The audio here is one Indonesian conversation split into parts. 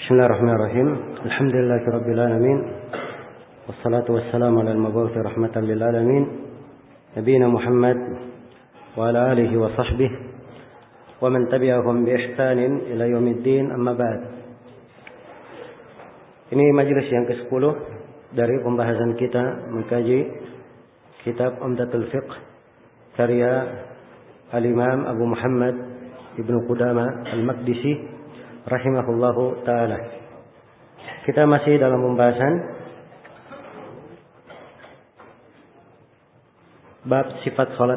Bismillahirrahmanirrahim. Alhamdulillahirabbil alamin. Wassalatu wassalamu ala al-mab'uts rahmatan lil alamin. Nabiyina Muhammad wa ala alihi wa sahbihi wa man tabi'ahum bi ihsanin ila yaumiddin, amma ba'd. Ini majelis yang ke-10 dari pembahasan kita mengkaji kitab Umdatul Fiqh karya Al-Imam Abu Muhammad Ibnu Qudamah Al-Maqdisi rahimahullahu ta'ala. Kita masih dalam pembahasan bab sifat salat.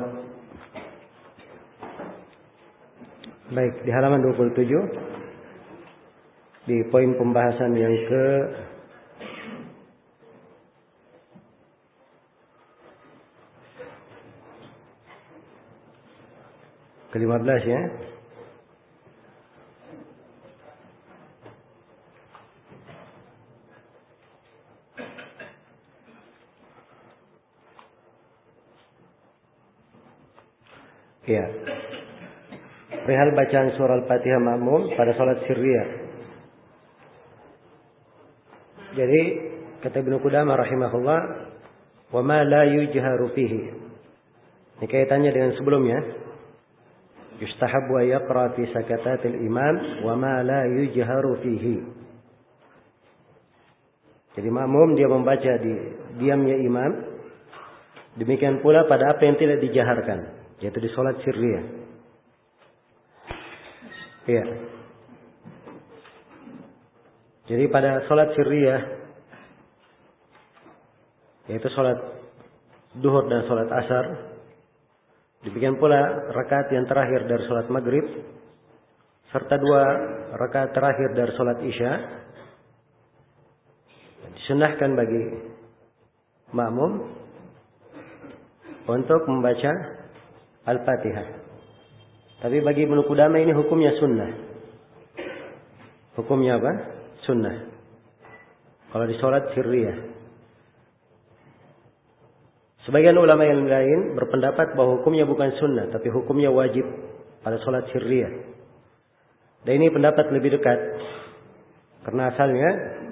Baik, di halaman 27 di poin pembahasan yang ke-15 ya. Ya. Perihal bacaan surah Al-Fatihah makmum pada salat sirriyah. Jadi kata Ibnu Qudamah rahimahullah, wa ma la yujharu fihi. Ini kaitannya dengan sebelumnya. Yustahabbu ay yaqra fi sakatatil imam wa ma la yujharu fihi. Jadi makmum dia membaca di diamnya imam. Demikian pula pada apa yang tidak dijaharkan, yaitu di salat sirriyah. Iya. Jadi pada salat sirriyah, yaitu salat duhur dan salat asar, demikian pula rakaat yang terakhir dari salat maghrib, serta 2 rakaat terakhir dari salat isya, disunahkan bagi makmum untuk membaca Al-Fatihah. Tapi bagi Ibnu Qudamah ini hukumnya sunnah. Hukumnya apa? Sunnah. Kalau di salat sirriyah. Sebagian ulama yang lain berpendapat bahwa hukumnya bukan sunnah, tapi hukumnya wajib pada salat sirriyah. Dan ini pendapat lebih dekat. Karena asalnya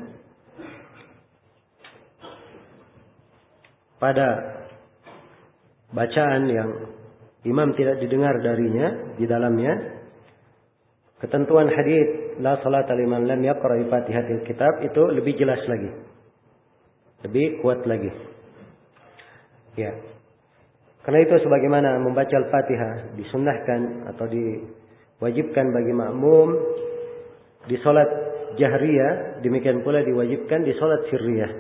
pada bacaan yang imam tidak didengar darinya di dalamnya, ketentuan hadits la salata liman lam yaqra Fatihatil Kitab itu lebih jelas lagi, lebih kuat lagi. Ya. Karena itu sebagaimana membaca Al-Fatihah disunnahkan atau diwajibkan bagi makmum di salat jahriyah, demikian pula diwajibkan di salat sirriyah.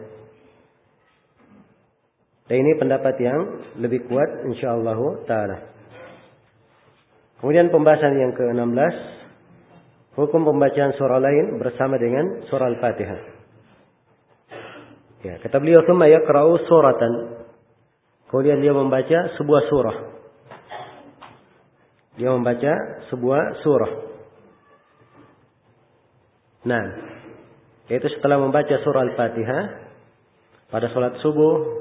Dan ini pendapat yang lebih kuat insyaallah ta'ala. Kemudian pembahasan yang ke-16, hukum pembacaan surah lain bersama dengan surah Al-Fatihah. Ya, kata beliau, "Tsumma yaqra'u suratan." Kemudian dia membaca sebuah surah. Dia membaca sebuah surah. Nah, yaitu setelah membaca surah Al-Fatihah pada salat subuh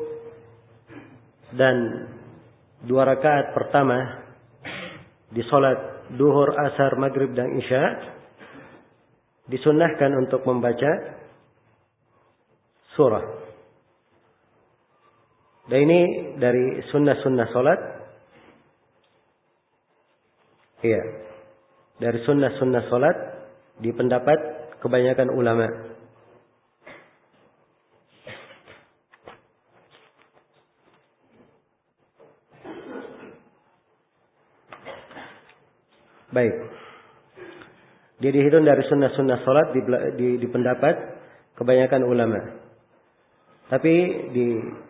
dan 2 rakaat pertama di salat duhur, asar, maghrib dan isya, disunnahkan untuk membaca surah. Dan ini dari sunnah-sunnah salat. Iya. Dari sunnah-sunnah salat di pendapat kebanyakan ulama. Baik. Dia dihitung dari sunnah-sunnah salat di pendapat kebanyakan ulama. Tapi di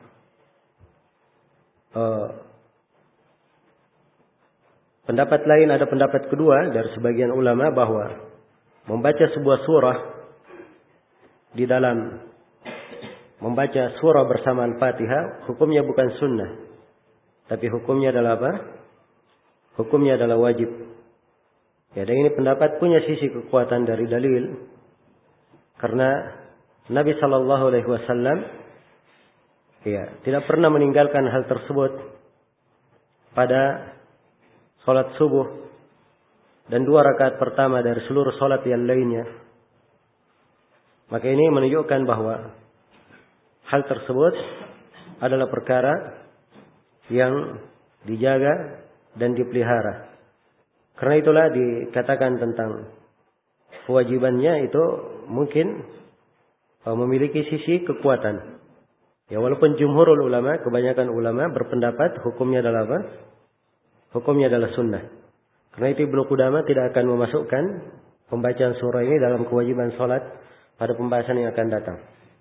pendapat lain, ada pendapat kedua dari sebagian ulama bahwa membaca sebuah surah di dalam membaca surah bersama Al-Fatihah hukumnya bukan sunnah, tapi hukumnya adalah apa? Hukumnya adalah wajib. Ya, dan ini pendapat punya sisi kekuatan dari dalil, karena Nabi Shallallahu Alaihi Wasallam ya tidak pernah meninggalkan hal tersebut pada salat subuh dan 2 rakaat pertama dari seluruh salat yang lainnya. Maka ini menunjukkan bahwa hal tersebut adalah perkara yang dijaga dan dipelihara. Karena itulah dikatakan tentang kewajibannya itu mungkin memiliki sisi kekuatan. Ya, walaupun jumhurul ulama, kebanyakan ulama berpendapat hukumnya adalah apa? Hukumnya adalah sunnah. Karena itu Ibnu Qudamah tidak akan memasukkan pembacaan surah ini dalam kewajiban salat pada pembahasan yang akan datang.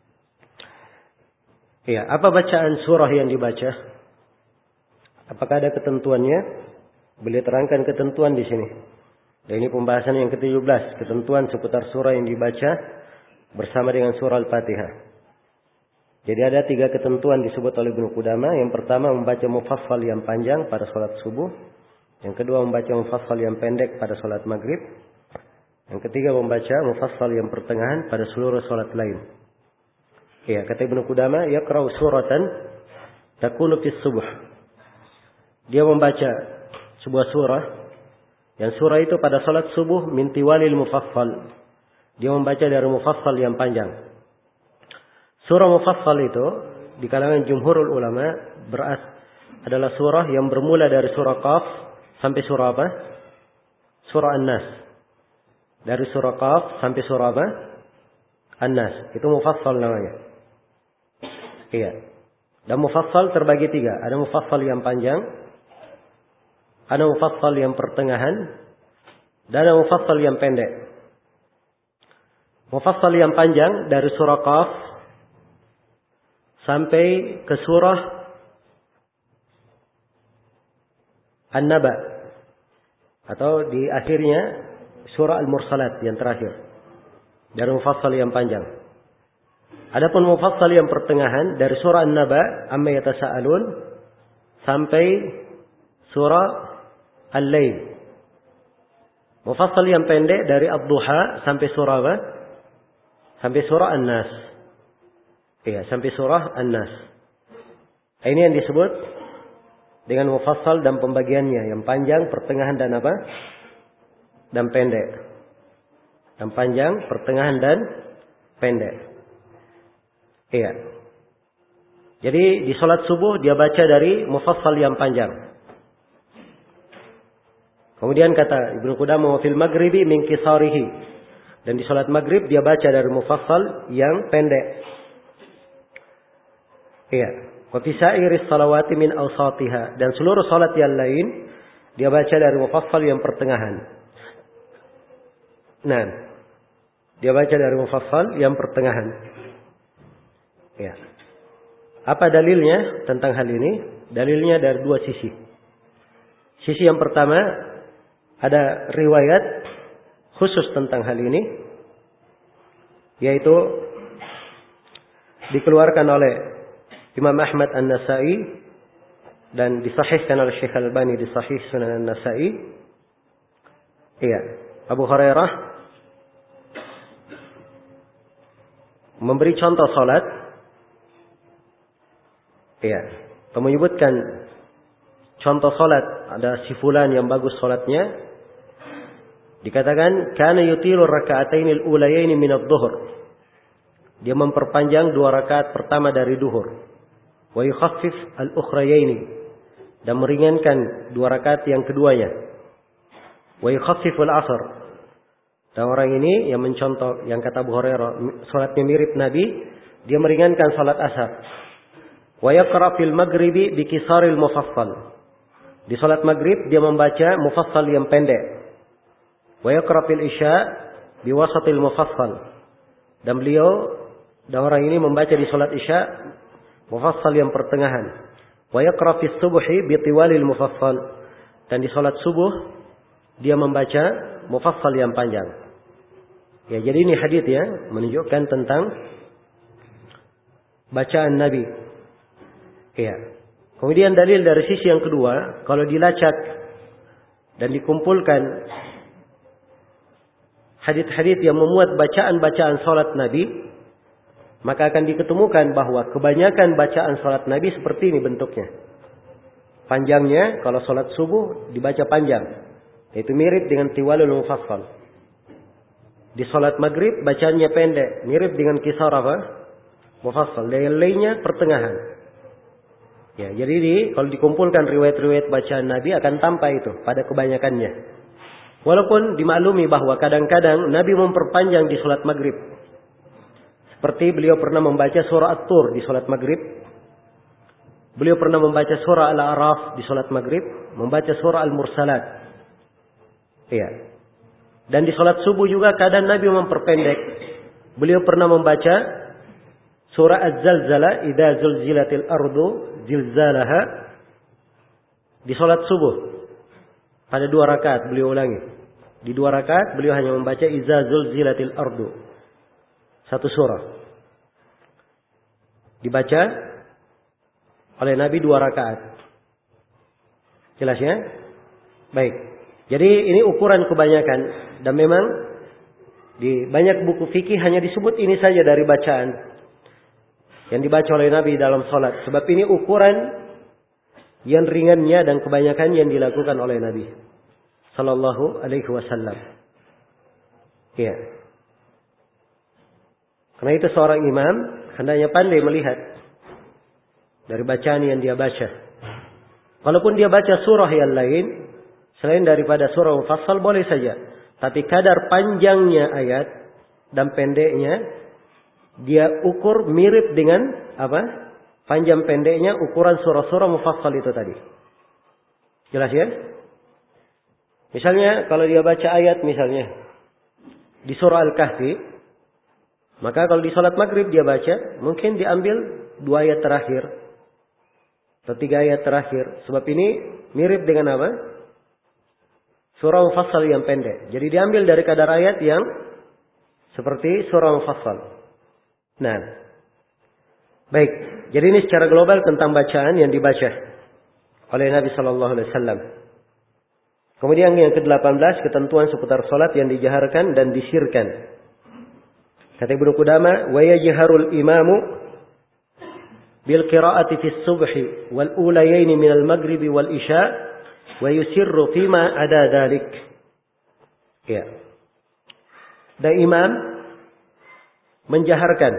Ya, apa bacaan surah yang dibaca? Apakah ada ketentuannya? Beliau terangkan ketentuan di sini. Dan ini pembahasan yang ke-17, ketentuan seputar surah yang dibaca bersama dengan surah Al-Fatihah. Jadi ada 3 ketentuan disebut oleh Ibnu Qudamah. Yang pertama membaca mufassal yang panjang pada salat subuh. Yang kedua membaca mufassal yang pendek pada salat maghrib. Yang ketiga membaca mufassal yang pertengahan pada seluruh salat lain. Ya, kata Ibnu Qudamah, yaqra'u suratan takunu fis subuh. Dia membaca sebuah surah, yang surah itu pada salat subuh min tiwalil mufassal. Dia membaca dari mufassal yang panjang. Surah mufassal itu di kalangan jumhurul ulama adalah surah yang bermula dari surah Qaf sampai surah apa? Surah An-Nas. Dari surah Qaf sampai surah apa? An-Nas. Itu mufassal namanya. Iya. Dan mufassal terbagi 3. Ada mufassal yang panjang, ada mufassal yang pertengahan, dan ada mufassal yang pendek. Mufassal yang panjang dari surah Qaf sampai ke surah An-Naba, atau di akhirnya surah Al-Mursalat yang terakhir, dari mufassal yang panjang. Adapun mufassal yang pertengahan dari surah An-Naba amma yatasaalun sampai surah Al-Lail. Mufassal yang pendek dari Ad-Duha sampai surah apa? Sampai surah An-Nas. Iya, sampai surah An-Nas. Ini yang disebut dengan mufassal dan pembagiannya, yang panjang, pertengahan dan apa? Dan pendek. Yang panjang, pertengahan dan pendek. Iya. Jadi di salat subuh dia baca dari mufassal yang panjang. Kemudian kata Ibnu Qudamah fil maghribi min qisarihi. Dan di salat maghrib dia baca dari mufassal yang pendek. Iya. Wa fi sa'iris salawati min awsatiha, dan seluruh salat yang lain dia baca dari mufassal yang pertengahan. Nah, dia baca dari mufassal yang pertengahan. Ya. Apa dalilnya tentang hal ini? Dalilnya dari 2 sisi. Sisi yang pertama, ada riwayat khusus tentang hal ini, yaitu dikeluarkan oleh Imam Ahmad An-Nasa'i dan disahihkan oleh Syekh Al-Albani di Sahih Sunan An-Nasa'i. Iya, Abu Hurairah memberi contoh salat. Iya, menyebutkan contoh salat, ada si fulan yang bagus salatnya. Dikatakan kana yutilu raka'atainil ulayaini min adh-dhuhr. Dia memperpanjang 2 rakaat pertama dari duhur. Wa yukhaffif al-ukhrayaini, dan meringankan 2 rakaat yang keduanya. Wa yukhaffif al-'asr. Dan orang ini yang mencontoh, yang kata Abu Hurairah salatnya mirip Nabi, dia meringankan salat asar. Wa yaqra fil maghribi bi qisaril mufassal. Di salat maghrib dia membaca mufassal yang pendek. Wa yaqra fil isya bi wasatil mufassal. Dan orang ini membaca di salat isya mufassal yang pertengahan. Wa yaqra fis subhi bi tiwalil mufassal. Dan di salat subuh dia membaca mufassal yang panjang. Ya, jadi ini hadis ya, menunjukkan tentang bacaan Nabi. Ya. Kemudian dalil dari sisi yang kedua, kalau dilacak dan dikumpulkan hadis-hadis yang memuat bacaan-bacaan salat Nabi, maka akan diketemukan bahwa kebanyakan bacaan salat Nabi seperti ini bentuknya. Panjangnya kalau salat subuh dibaca panjang, yaitu mirip dengan tiwalul mufassal. Di salat maghrib bacaannya pendek, mirip dengan kisar apa? Mufassal. Dan lainnya pertengahan. Ya, jadi kalau dikumpulkan riwayat-riwayat bacaan Nabi akan tampak itu pada kebanyakannya. Walaupun dimaklumi bahwa kadang-kadang Nabi memperpanjang di salat maghrib. Seperti beliau pernah membaca surah At-Tur di salat maghrib. Beliau pernah membaca surah Al-A'raf di salat maghrib. Membaca surah Al-Mursalat. Iya. Dan di salat subuh juga kadang Nabi memperpendek. Beliau pernah membaca surah Az-Zalzalah. Idza zulzilatil ardu zilzalaha. Di salat subuh. Pada 2 rakaat beliau ulangi. Di 2 rakaat beliau hanya membaca Idza zulzilatil ardu. 1 surah. Dibaca oleh Nabi 2 rakaat. Jelas ya? Baik. Jadi ini ukuran kebanyakan. Dan memang di banyak buku fikih hanya disebut ini saja dari bacaan yang dibaca oleh Nabi dalam salat. Sebab ini ukuran yang ringannya dan kebanyakan yang dilakukan oleh Nabi sallallahu alaihi wasallam. Iya. Karena itu seorang imam hendaknya pandai melihat dari bacaan yang dia baca. Walaupun dia baca surah yang lain selain daripada surah Mufassal boleh saja, tapi kadar panjangnya ayat dan pendeknya dia ukur mirip dengan apa? Panjang pendeknya ukuran surah-surah Mufassal itu tadi. Jelas ya? Misalnya kalau dia baca ayat misalnya di surah Al-Kahfi, maka kalau di salat maghrib dia baca, mungkin diambil 2 ayat terakhir atau 3 ayat terakhir. Sebab ini mirip dengan apa? Surah Mufassal yang pendek. Jadi diambil dari kadar ayat yang seperti surah Mufassal. Nah, baik. Jadi ini secara global tentang bacaan yang dibaca oleh Nabi Sallallahu Alaihi Wasallam. Kemudian yang ke-18 ketentuan seputar salat yang dijaharkan dan disirkan. Kata Ibnu Qudamah, wa yajharul imamu bil qira'ati fi subhi wal ulayain min al maghribi wal isya wa yusirru fima ada dzalik. Ya. Dan imam menjaharkan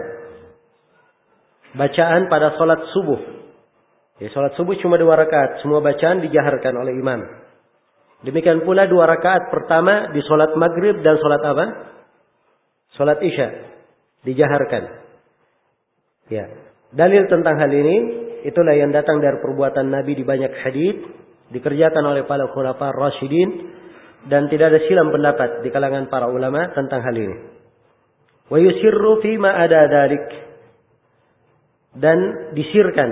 bacaan pada salat subuh. Ya, salat subuh cuma 2 rakaat, semua bacaan dijaharkan oleh imam. Demikian pula 2 rakaat pertama di salat maghrib dan salat apa? Salat isya. Dijaharkan. Ya. Dalil tentang hal ini itulah yang datang dari perbuatan Nabi di banyak hadits, dikerjakan oleh para khulafa rasyidin dan tidak ada silang pendapat di kalangan para ulama tentang hal ini. Wa yusirru fi ma ada dzalik. Dan disirkan.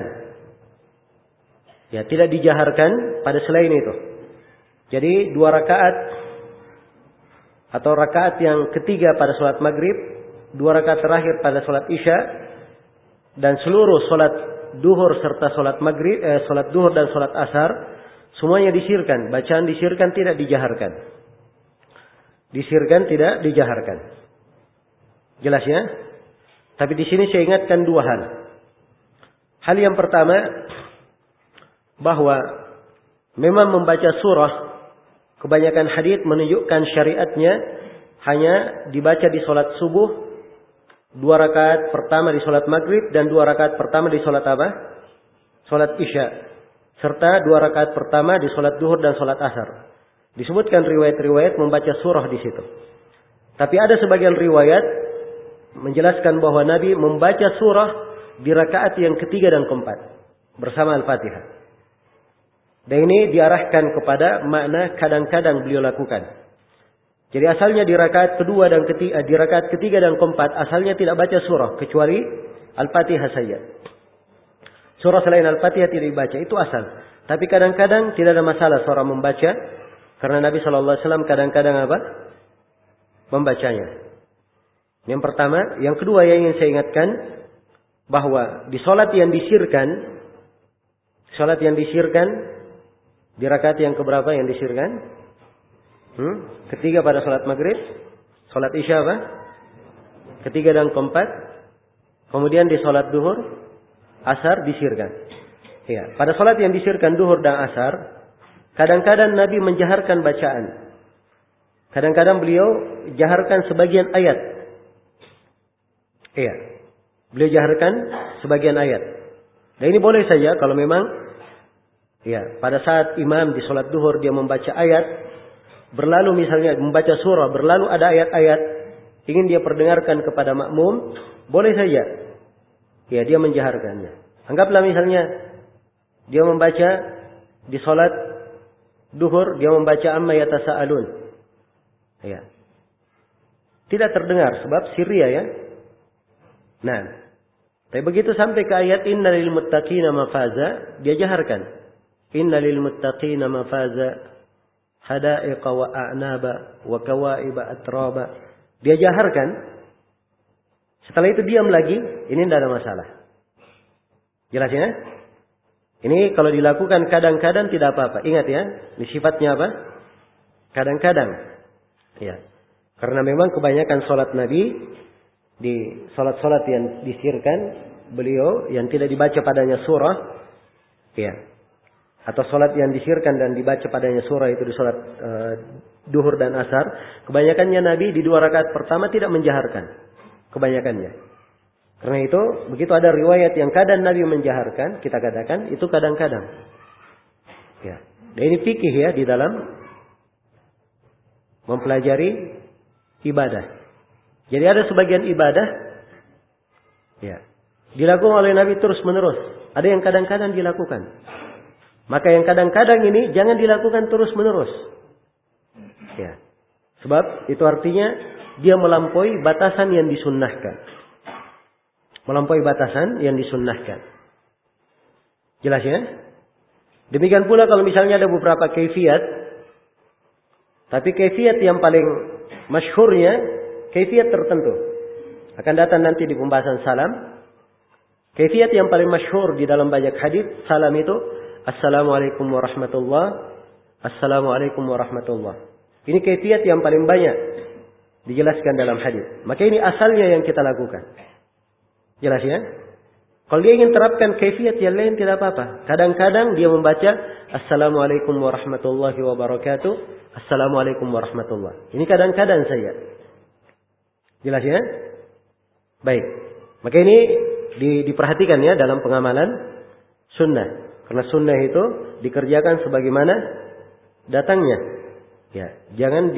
Ya, tidak dijaharkan pada selain itu. Jadi 2 rakaat atau rakaat yang ketiga pada salat maghrib, 2 rakaat terakhir pada salat isya, dan seluruh salat duhur serta salat maghrib, salat duhur dan salat asar, semuanya disirkan. Bacaan disirkan, tidak dijaharkan. Disirkan, tidak dijaharkan. Jelas ya? Tapi di sini saya ingatkan 2 hal. Hal yang pertama, bahwa memang membaca surah, kebanyakan hadits menunjukkan syariatnya hanya dibaca di salat subuh, 2 rakaat pertama di salat maghrib dan 2 rakaat pertama di salat apa? Salat isya. Serta 2 rakaat pertama di salat duhur dan salat asar. Disebutkan riwayat-riwayat membaca surah di situ. Tapi ada sebagian riwayat menjelaskan bahwa Nabi membaca surah di rakaat yang ketiga dan keempat bersama Al-Fatihah. Dan ini diarahkan kepada makna kadang-kadang beliau lakukan. Jadi asalnya di rakaat kedua dan ketiga, di rakaat ketiga dan keempat asalnya tidak baca surah kecuali Al-Fatihah saja. Surah selain Al-Fatihah tidak dibaca, itu asal. Tapi kadang-kadang tidak ada masalah seorang membaca karena Nabi sallallahu alaihi wasallam kadang-kadang apa? Membacanya. Yang pertama, yang kedua yang ingin saya ingatkan bahwa di salat yang disirkan di rakaat yang keberapa yang disirkan? Ketiga pada salat maghrib, salat isya apa? Ketiga dan keempat. Kemudian di salat duhur, asar disirkan. Ya, pada salat yang disirkan duhur dan asar, kadang-kadang Nabi menjaharkan bacaan. Kadang-kadang beliau jaharkan sebagian ayat. Iya. Beliau jaharkan sebagian ayat. Dan ini boleh saja kalau memang pada saat imam di sholat duhur dia membaca ayat, berlalu misalnya membaca surah, berlalu ada ayat-ayat, ingin dia perdengarkan kepada makmum, boleh saja. Ya, dia menjaharkannya. Anggaplah misalnya dia membaca di sholat duhur, dia membaca amma yatasa'alun. Ya. Tidak terdengar sebab sirriya ya. Nah, tapi begitu sampai ke ayat innal lil muttaqina mafaza, dia jaharkan. Innal lil muttaqina mafaza hadaiqa wa a'naba wa kawaiba atraba. Dia jaharkan. Setelah itu diam lagi, ini tidak ada masalah. Jelas ya? Ini kalau dilakukan kadang-kadang tidak apa-apa. Ingat ya, ini sifatnya apa? Kadang-kadang. Ya. Karena memang kebanyakan salat Nabi di salat-salat yang disirkan beliau yang tidak dibaca padanya surah, ya. Atau salat yang disirkan dan dibaca padanya surah itu di salat duhur dan asar, kebanyakannya Nabi di 2 rakaat pertama tidak menjaharkan. Kebanyakannya. Karena itu, begitu ada riwayat yang kadang Nabi menjaharkan, kita katakan itu kadang-kadang. Ya. Dan ini fikih ya di dalam mempelajari ibadah. Jadi ada sebagian ibadah ya, dilakukan oleh Nabi terus-menerus. Ada yang kadang-kadang dilakukan. Maka yang kadang-kadang ini jangan dilakukan terus-menerus. Ya. Sebab itu artinya dia melampaui batasan yang disunnahkan. Melampaui batasan yang disunnahkan. Jelas ya? Demikian pula kalau misalnya ada beberapa kaifiyat. Tapi kaifiyat yang paling masyhurnya kaifiyat tertentu. Akan datang nanti di pembahasan salam. Kaifiyat yang paling masyhur di dalam banyak hadis salam itu Assalamualaikum warahmatullahi. Assalamualaikum warahmatullahi. Ini kaifiyat yang paling banyak dijelaskan dalam hadis. Maka ini asalnya yang kita lakukan. Jelas ya? Kalau dia ingin terapkan kaifiyat yang lain tidak apa-apa. Kadang-kadang dia membaca Assalamualaikum warahmatullahi wabarakatuh. Assalamualaikum warahmatullahi. Ini kadang-kadang saja. Jelas ya? Baik. Maka ini diperhatikan ya dalam pengamalan sunnah. Karena sunnah itu dikerjakan sebagaimana datangnya. Ya, jangan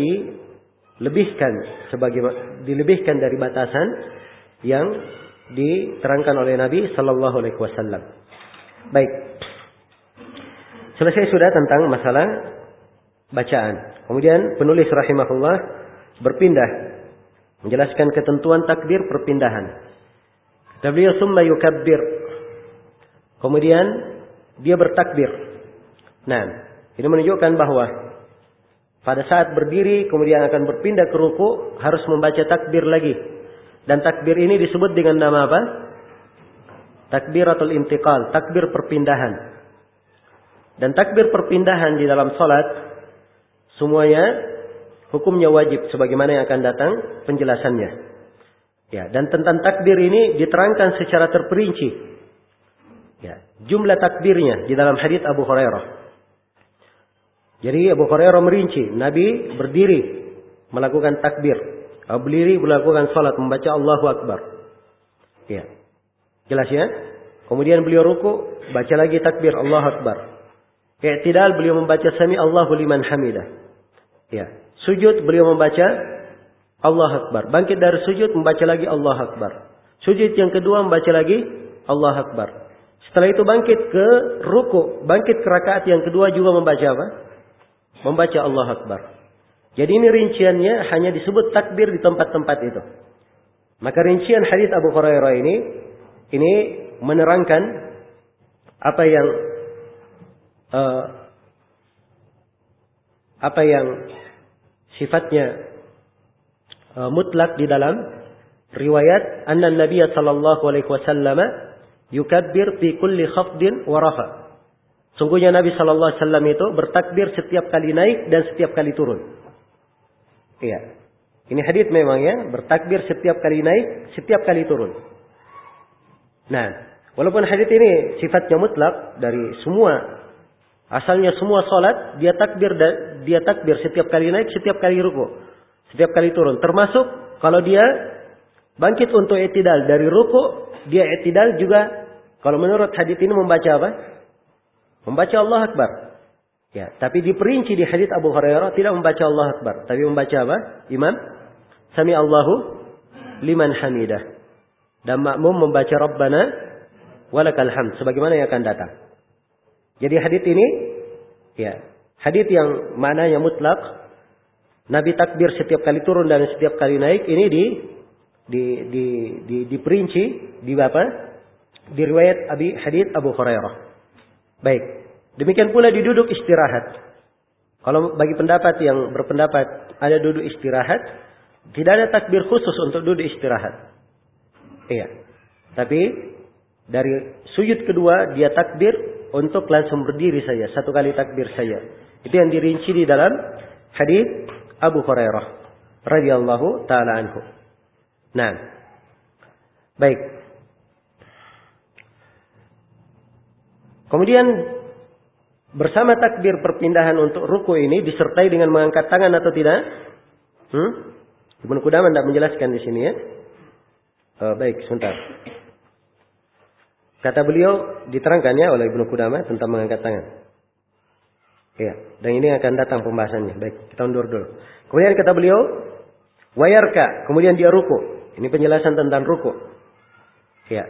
dilebihkan dari batasan yang diterangkan oleh Nabi sallallahu alaihi wasallam. Baik. Selesai sudah tentang masalah bacaan. Kemudian penulis rahimahullah berpindah menjelaskan ketentuan takbir perpindahan. Kata beliau summa yukabbir. Kemudian dia bertakbir. Nah, ini menunjukkan bahwa pada saat berdiri kemudian akan berpindah ke ruku harus membaca takbir lagi. Dan takbir ini disebut dengan nama apa? Takbiratul intiqal, takbir perpindahan. Dan takbir perpindahan di dalam salat semuanya hukumnya wajib sebagaimana yang akan datang penjelasannya. Ya, dan tentang takbir ini diterangkan secara terperinci. Ya, jumlah takbirnya di dalam hadits Abu Hurairah. Jadi Abu Hurairah merinci, Nabi berdiri melakukan takbir. Berdiri melakukan salat membaca Allahu Akbar. Ya. Jelas ya? Kemudian beliau ruku, baca lagi takbir Allahu Akbar. I'tidal beliau membaca sami Allahu liman hamidah. Ya. Sujud beliau membaca Allahu Akbar. Bangkit dari sujud membaca lagi Allahu Akbar. Sujud yang kedua membaca lagi Allahu Akbar. Setelah itu bangkit ke ruku, bangkit ke rakaat yang kedua juga membaca apa? Membaca Allahu Akbar. Jadi ini rinciannya hanya disebut takbir di tempat-tempat itu. Maka rincian hadis Abu Hurairah ini menerangkan apa yang sifatnya mutlak di dalam riwayat anna Nabi sallallahu alaihi wasallam yukabbir fi kulli khafdin wa rafa. Sungguhnya Nabi sallallahu alaihi wasallam itu bertakbir setiap kali naik dan setiap kali turun. Iya. Ini hadis memang ya, bertakbir setiap kali naik, setiap kali turun. Nah, walaupun hadis ini sifatnya mutlak dari semua Asalnya semua salat dia takbir setiap kali naik, setiap kali ruku, setiap kali turun. Termasuk kalau dia bangkit untuk i'tidal dari ruku, dia i'tidal juga kalau menurut hadis ini membaca apa? Membaca Allah Akbar. Ya, tapi diperinci di hadis Abu Hurairah tidak membaca Allah Akbar, tapi membaca apa? Imam Sami Allahu liman hamidah. Dan makmum membaca Rabbana walakal hamd sebagaimana yang akan datang. Jadi hadis ini ya, hadis yang maknanya mutlak, Nabi takbir setiap kali turun dan setiap kali naik, ini diperinci di apa? Di riwayat hadis Abu Hurairah. Baik. Demikian pula di duduk istirahat. Kalau bagi pendapat yang berpendapat ada duduk istirahat, tidak ada takbir khusus untuk duduk istirahat. Iya. Tapi dari sujud kedua dia takbir untuk langsung berdiri saja, satu kali takbir saja. Itu yang dirinci di dalam hadis Abu Hurairah radhiyallahu taala anhu. Nah. Baik. Kemudian bersama takbir perpindahan untuk ruku ini disertai dengan mengangkat tangan atau tidak? Ibnu Qudamah tidak menjelaskan di sini ya. Baik, sebentar. Kata beliau diterangkan ya oleh Ibnu Qudamah tentang mengangkat tangan. Ya, dan ini akan datang pembahasannya. Baik, kita undur dulu. Kemudian kata beliau, wayarka, kemudian dia ruku. Ini penjelasan tentang ruku. Ya.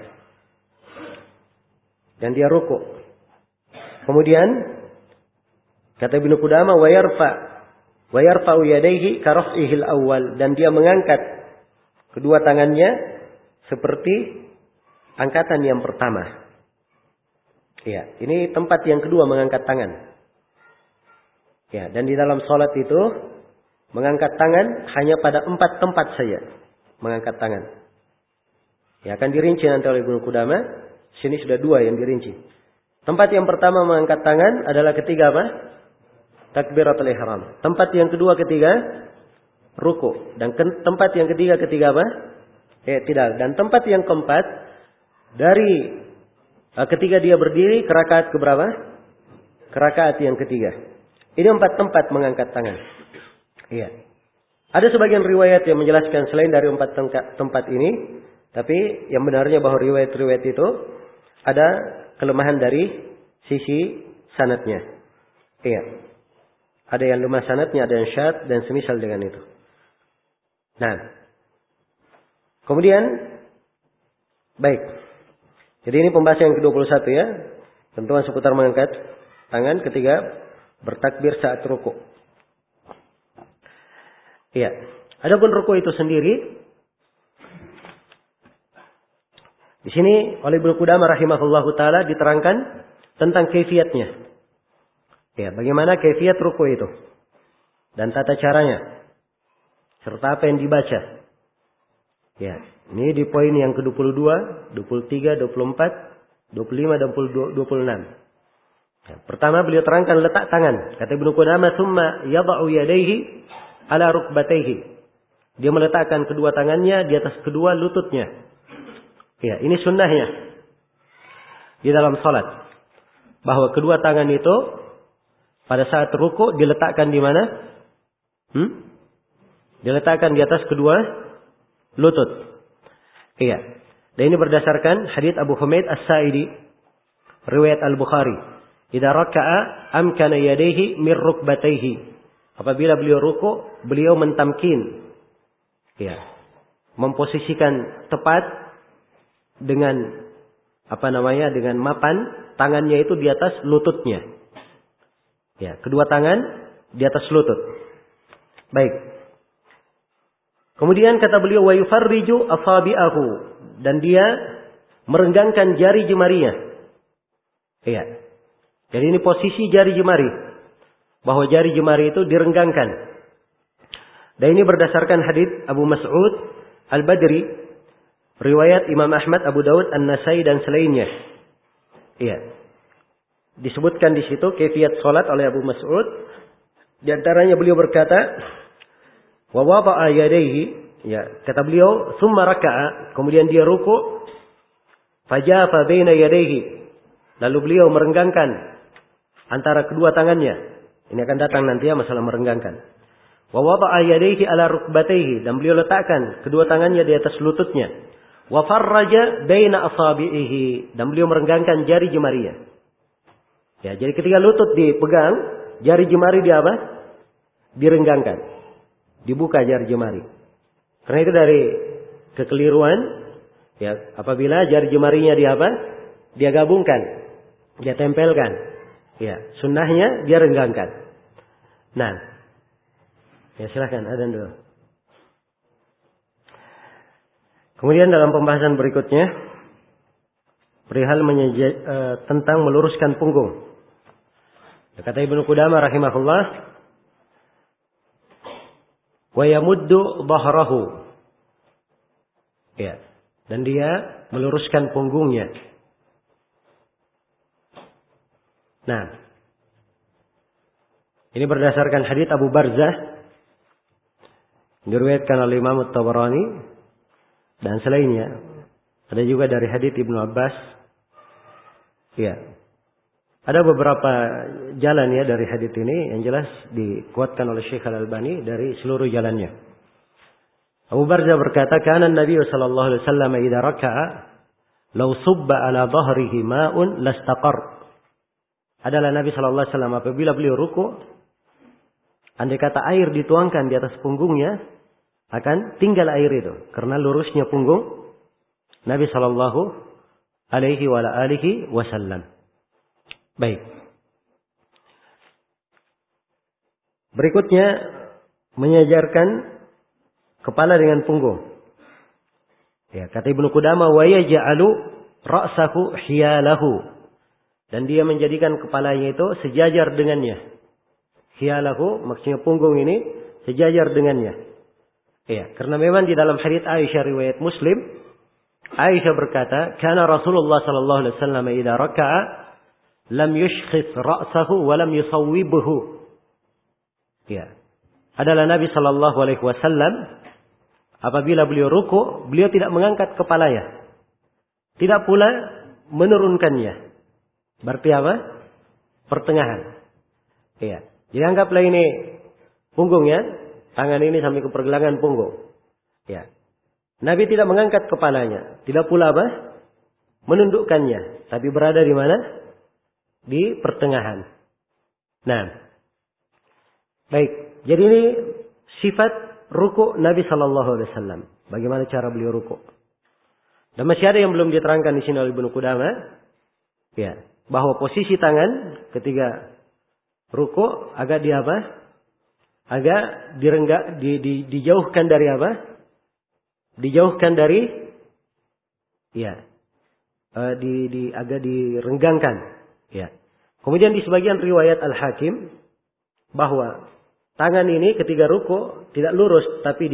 Dan dia ruku. Kemudian kata Ibnu Qudamah wayarfa'u yadayhi karaf'ihil awal, dan dia mengangkat kedua tangannya seperti angkatan yang pertama. Ya, ini tempat yang kedua mengangkat tangan. Ya, dan di dalam salat itu mengangkat tangan hanya pada 4 tempat saja mengangkat tangan. Ya, akan dirinci nanti oleh Ibnu Qudamah. Sini sudah 2 yang dirinci. Tempat yang pertama mengangkat tangan adalah ketika apa? Takbiratul ihram. Tempat yang kedua ketika ruku. Dan tempat yang ketiga ketika apa? I'tidal. Dan tempat yang keempat dari ketika dia berdiri ke rakaat keberapa? Ke rakaat yang ketiga. Ini 4 tempat mengangkat tangan. Iya. Ada sebagian riwayat yang menjelaskan selain dari 4 tempat ini, tapi yang benarnya bahwa riwayat-riwayat itu ada kelemahan dari sisi sanadnya. Iya. Ada yang lemah sanadnya, ada yang syadz dan semisal dengan itu. Nah. Kemudian baik. Jadi ini pembahasan yang ke-21 ya. Tentuan seputar mengangkat tangan ketika bertakbir saat ruku. Iya. Adapun ruku itu sendiri, di sini oleh Ibnu Qudamah rahimahullahu taala diterangkan tentang kaifiatnya. Ya, bagaimana kaifiat ruku itu dan tata caranya serta apa yang dibaca. Ya, ini di poin yang ke-22, 23, 24, 25 dan 26. Ya, pertama beliau terangkan letak tangan. Kata Ibnu Qudamah, "Tsumma yada'u yadayhi ala rukbatayhi." Dia meletakkan kedua tangannya di atas kedua lututnya. Ya, ini sunnahnya di dalam salat. Bahwa kedua tangan itu pada saat ruku diletakkan di mana? Diletakkan di atas kedua lutut. Iya. Dan ini berdasarkan hadits Abu Humaid As-Sa'idi, riwayat Al-Bukhari. Idza raka'a amkana yadayhi min rukbatayhi. Apabila beliau ruku, beliau mentamkin. Ya. Memposisikan tepat dengan dengan mapan tangannya itu di atas lututnya. Ya, kedua tangan di atas lutut. Baik. Kemudian kata beliau wa yufarriju asabi'ahu, dan dia merenggangkan jari jemarinya. Iya. Jadi ini posisi jari jemari. Bahwa jari jemari itu direnggangkan. Dan ini berdasarkan hadits Abu Mas'ud Al-Badri, riwayat Imam Ahmad, Abu Dawud, An-Nasai dan selainnya. Iya. Disebutkan di situ kaifiat salat oleh Abu Mas'ud. Di antaranya beliau berkata, wa wada'a yadayhi, ya, kata beliau, summa raka'a, kemudian dia ruku, fajafa baina yadayhi, lalu beliau merenggangkan antara kedua tangannya. Ini akan datang nanti ya masalah merenggangkan. Wa wada'a yadayhi ala rukbatayhi, dan beliau letakkan kedua tangannya di atas lututnya. Wa farraja baina asabi'ihi, dan beliau merenggangkan jari jemarinya. Ya, jadi ketika lutut dipegang, jari jemari dia apa? Direnggangkan. Dibuka jari jemari. Karena itu dari kekeliruan, ya, apabila jari jemarinya dia apa? Dia gabungkan, dia tempelkan. Ya, sunnahnya dia renggangkan. Nah, ya silahkan adzan dulu. Kemudian dalam pembahasan berikutnya perihal tentang meluruskan punggung. Kata Ibnu Qudamah rahimahullah, wa yamuddu dhahrahu. Ya, dan dia meluruskan punggungnya. Nah, ini berdasarkan hadits Abu Barzah, diriwayatkan oleh Imam At-Tabarani dan selainnya. Ada juga dari hadits Ibnu Abbas. Ya, ada beberapa jalan ya dari hadits ini yang jelas dikuatkan oleh Syekh Al-Albani dari seluruh jalannya. Abu Barzah berkata, "Kana Nabi sallallahu alaihi wasallam idza raka'a law subba ala dhahrihi ma'un lastaqar." Adalah Nabi sallallahu alaihi wasallam apabila beliau ruku, andai kata air dituangkan di atas punggungnya, akan tinggal air itu karena lurusnya punggung Nabi sallallahu alaihi wasallam. Baik. Berikutnya menyejarkan kepala dengan punggung. Ya, kata Ibnu Qudamah, wa yaj'alu ra'sahu hiyalahu. Dan dia menjadikan kepalanya itu sejajar dengannya. Hiyalahu, maksudnya punggung ini sejajar dengannya. Ya, karena memang di dalam hadits Aisyah riwayat Muslim, Aisyah berkata, "Kana Rasulullah sallallahu alaihi wasallam idza raka'a lam yushkhis ra'sahu wa lam yusawwibhu." Ya. Adalah Nabi sallallahu alaihi wasallam apabila beliau ruku, beliau tidak mengangkat kepalanya. Tidak pula menurunkannya. Berarti apa? Pertengahan. Iya. Jadi anggaplah ini punggungnya, tangan ini sampai ke pergelangan punggung. Ya. Nabi tidak mengangkat kepalanya, tidak pula apa? Menundukkannya, tapi berada di mana? Di pertengahan. Nah, baik. Jadi ini sifat ruku Nabi Sallallahu Alaihi Wasallam. Bagaimana cara beliau ruku? Dan masih ada yang belum diterangkan di sini oleh Ibnu Qudamah. Ya. Bahwa posisi tangan ketika ruku agak di apa? Agak dijauhkan dari apa? Dijauhkan dari ya. Agak direnggangkan. Ya. Kemudian di sebagian riwayat Al-Hakim bahwa tangan ini ketika ruku tidak lurus tapi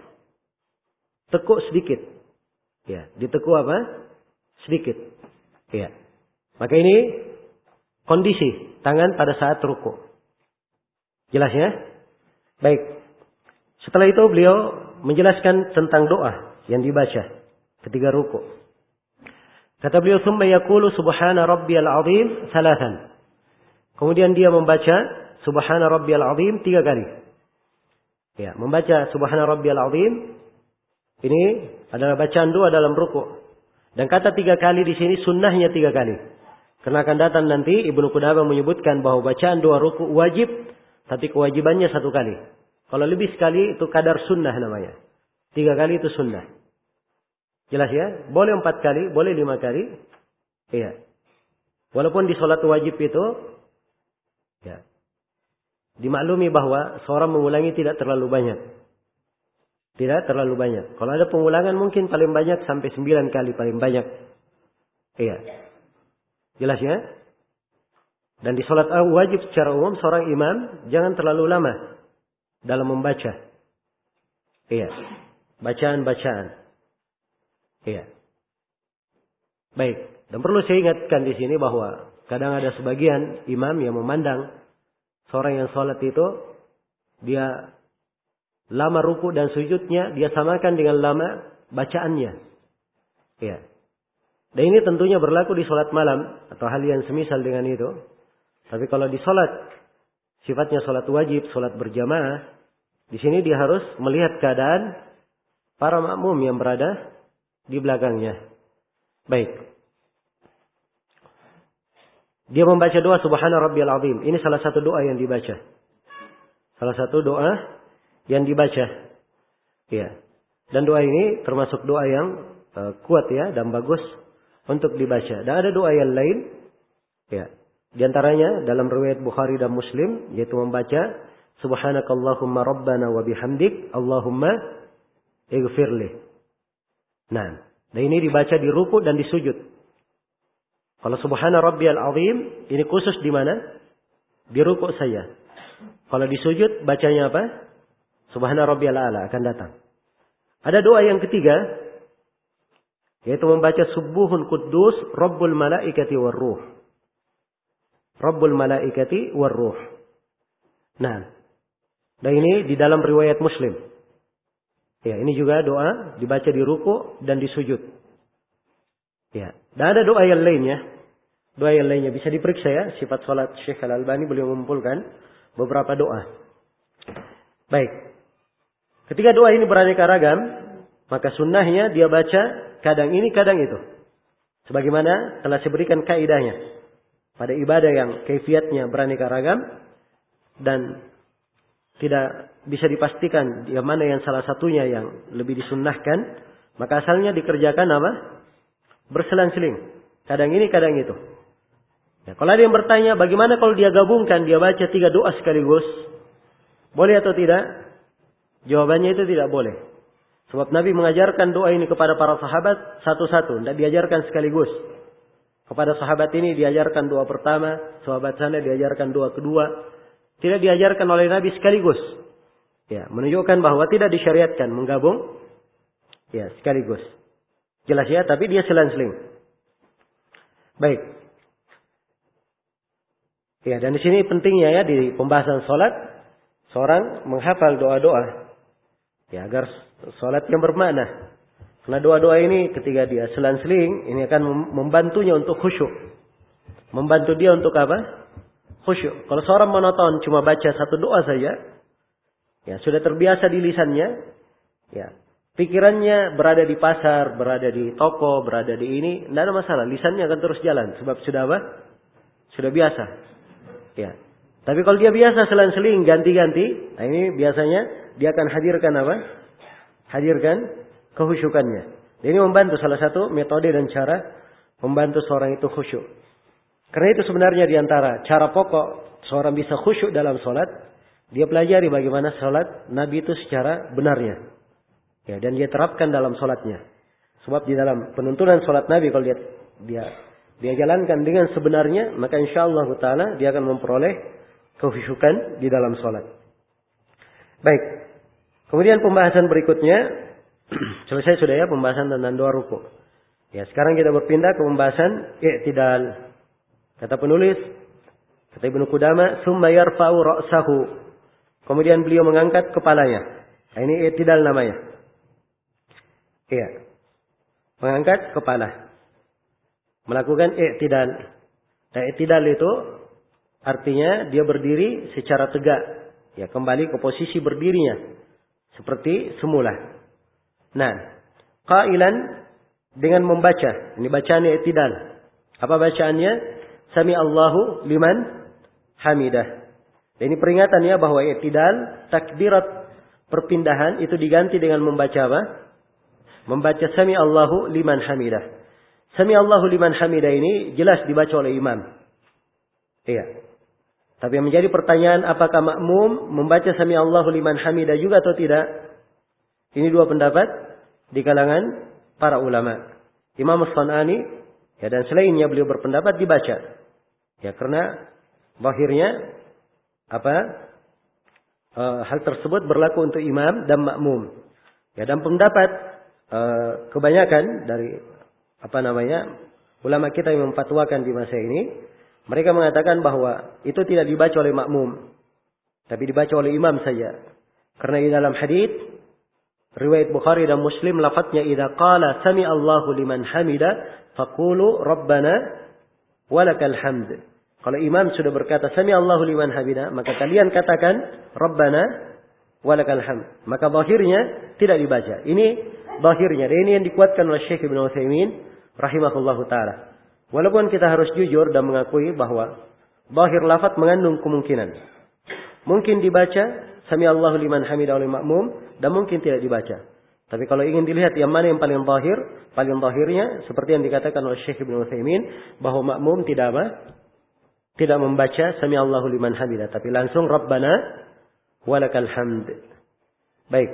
ditekuk sedikit. Ya, ditekuk apa? Sedikit. Ya. Maka ini kondisi tangan pada saat ruku. Jelas ya? Baik. Setelah itu beliau menjelaskan tentang doa yang dibaca ketika ruku. Kata beliau, "Tsumma yaqulu subhana rabbiyal azim thalathan." Kemudian dia membaca subhana rabbiyal azim 3 kali. Ya, membaca subhana rabbiyal azim ini adalah bacaan doa dalam ruku. Dan kata 3 kali di sini sunnahnya 3 kali. Karena akan datang nanti Ibnu Qudamah menyebutkan bahwa bacaan doa ruku wajib, tapi kewajibannya 1 kali. Kalau lebih sekali itu kadar sunnah namanya. 3 kali itu sunnah. Jelas ya? Boleh 4 kali, boleh 5 kali. Iya. Walaupun di sholat wajib itu, ya, dimaklumi bahwa seorang mengulangi tidak terlalu banyak. Tidak terlalu banyak. Kalau ada pengulangan mungkin paling banyak sampai 9 kali paling banyak. Iya. Jelas ya? Dan di sholat wajib secara umum seorang imam jangan terlalu lama dalam membaca. Iya. Bacaan-bacaan. Iya. Baik. Dan perlu saya ingatkan di sini bahwa kadang ada sebagian imam yang memandang seorang yang sholat itu dia lama ruku dan sujudnya dia samakan dengan lama bacaannya. Iya. Dan ini tentunya berlaku di sholat malam atau hal yang semisal dengan itu. Tapi kalau di salat sifatnya salat wajib, salat berjamaah, di sini dia harus melihat keadaan para makmum yang berada di belakangnya. Baik. Dia membaca doa Subhana Rabbiyal Azim. Ini salah satu doa yang dibaca. Salah satu doa yang dibaca. Ya. Dan doa ini termasuk doa yang kuat ya dan bagus untuk dibaca. Dan ada doa yang lain. Ya. Di antaranya dalam riwayat Bukhari dan Muslim yaitu membaca Subhanakallahumma rabbana wa bihamdik Allahumma ighfirli. Nah, dan ini dibaca di ruku dan di sujud. Kalau Subhana Rabbiyal Azim ini khusus di mana? Di ruku saja. Kalau di sujud bacanya apa? Subhana Rabbiyal A'la akan datang. Ada doa yang ketiga yaitu membaca Subuhun Quddus Rabbul Malaikati Warruh. Rabbul Malaikati Warruh. Nah, dan ini di dalam riwayat Muslim. Ya, ini juga doa dibaca di ruku dan di sujud. Ya, dan ada doa yang lainnya. Doa yang lainnya bisa diperiksa ya, sifat salat Syekh Al-Albani beliau mengumpulkan beberapa doa. Baik. Ketika doa ini beraneka ragam, maka sunnahnya dia baca kadang ini kadang itu. Sebagaimana telah saya berikan kaidahnya. Pada ibadah yang kaifiatnya beraneka ragam dan tidak bisa dipastikan yang mana yang salah satunya yang lebih disunnahkan, maka asalnya dikerjakan apa? Berselang-seling. Kadang ini, kadang itu. Ya, kalau ada yang bertanya, bagaimana kalau dia gabungkan, dia baca 3 doa sekaligus? Boleh atau tidak? Jawabannya itu tidak boleh. Sebab Nabi mengajarkan doa ini kepada para sahabat satu-satu, tidak diajarkan sekaligus. Kepada sahabat ini diajarkan doa pertama, sahabat sana diajarkan doa kedua. Tidak diajarkan oleh Nabi sekaligus. Ya, menunjukkan bahwa tidak disyariatkan menggabung ya sekaligus. Jelas ya, tapi dia selang-seling. Baik. Ya, dan di sini pentingnya ya di pembahasan salat seorang menghafal doa-doa. Ya, agar salat yang bermakna. Karena doa-doa ini ketika dia selang-seling ini akan membantunya untuk khusyuk. Membantu dia untuk apa? Khusyuk. Kalau seorang monoton cuma baca satu doa saja, ya sudah terbiasa di lisannya, ya pikirannya berada di pasar, berada di toko, berada di ini, tidak ada masalah. Lisannya akan terus jalan, sebab sudah apa? Sudah biasa. Ya. Tapi kalau dia biasa selang-seling, ganti-ganti, nah ini biasanya dia akan hadirkan apa? Hadirkan kehusyukannya. Ini membantu salah satu metode dan cara membantu seorang itu khusyuk. Karena itu sebenarnya diantara cara pokok seorang bisa khusyuk dalam sholat, dia pelajari bagaimana sholat Nabi itu secara benarnya. Ya, dan dia terapkan dalam sholatnya. Sebab di dalam penuntunan sholat Nabi kalau dia jalankan dengan sebenarnya, maka insyaallah ta'ala dia akan memperoleh kehusyukan di dalam sholat. Baik. Kemudian pembahasan berikutnya, selesai sudah ya pembahasan tentang doa ruku. Ya, sekarang kita berpindah ke pembahasan i'tidal. Kata penulis, kata Ibnu Qudamah, "Tsumma yarfa'u ra'sahu." Kemudian beliau mengangkat kepalanya. Nah, ini i'tidal namanya. Iya. Mengangkat kepala. Melakukan i'tidal. Nah, i'tidal itu artinya dia berdiri secara tegak. Ya, kembali ke posisi berdirinya seperti semula. Nah, qailan dengan membaca. Ini bacaan i'tidal. Apa bacaannya? Sami Allahu liman hamidah. Ini peringatannya bahwa i'tidal, takbirat perpindahan itu diganti dengan membaca apa? Membaca Sami Allahu liman hamidah. Sami Allahu liman hamidah ini jelas dibaca oleh imam. Iya. Tapi yang menjadi pertanyaan, apakah makmum membaca Sami Allahu liman hamidah juga atau tidak? Ini dua pendapat di kalangan para ulama. Imam As-San'ani ya, dan selainnya beliau berpendapat dibaca. Ya, karena zahirnya hal tersebut berlaku untuk imam dan makmum. Ya, dan pendapat kebanyakan dari ulama kita yang memfatwakan di masa ini, mereka mengatakan bahwa itu tidak dibaca oleh makmum, tapi dibaca oleh imam saja. Karena di dalam hadis riwayat Bukhari dan Muslim lafadznya idza qala sami Allahu liman hamida faqulu rabbana walakal hamd. Kalau imam sudah berkata sami Allahu liman hamidah, maka kalian katakan Rabbana walakal hamd. Maka zahirnya tidak dibaca. Ini zahirnya. Dan ini yang dikuatkan oleh Syekh Ibnu Utsaimin rahimahullahu taala. Walaupun kita harus jujur dan mengakui bahwa zahir lafaz mengandung kemungkinan. Mungkin dibaca sami Allahu liman hamidah oleh makmum dan mungkin tidak dibaca. Tapi kalau ingin dilihat yang mana yang paling zahir, paling zahirnya seperti yang dikatakan oleh Syekh Ibnu Utsaimin bahwa makmum tidak membaca sami Allahu liman hamidah, tapi langsung Rabbana walakal hamd. Baik.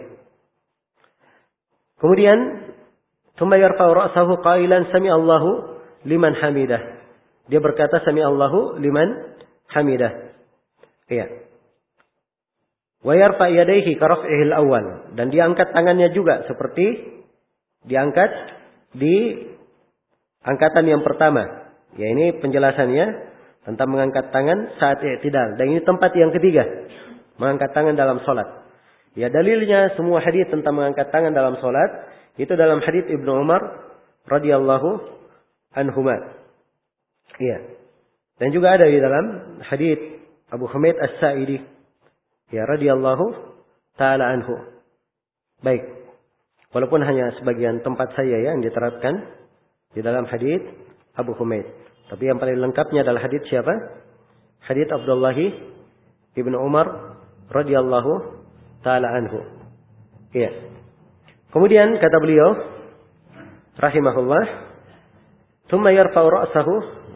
Kemudian thumma yarfa'u ra'sahu qailan sami Allahu liman hamidah. Dia berkata sami Allahu liman hamidah. Iya. Wa yarfa' yadayhi ka raf'ihi al-awwal, dan dia angkat tangannya juga seperti diangkat di angkatan yang pertama. Ya, ini penjelasannya tentang mengangkat tangan saat i'tidal. Dan ini tempat yang ketiga, mengangkat tangan dalam salat. Ya, dalilnya semua hadis tentang mengangkat tangan dalam salat itu dalam hadis Ibnu Umar radhiyallahu anhuma. Iya. Dan juga ada di dalam hadis Abu Humaid As-Sa'idi ya radhiyallahu taala anhu. Baik. Walaupun hanya sebagian tempat saya yang diterapkan di dalam hadis Abu Humaid. Tapi yang paling lengkapnya adalah hadis siapa? Hadis Abdullah ibnu Umar radhiyallahu taala anhu. Iya. Kemudian kata beliau rahimahullah, "Tsumma yarfa'u ra'sahu."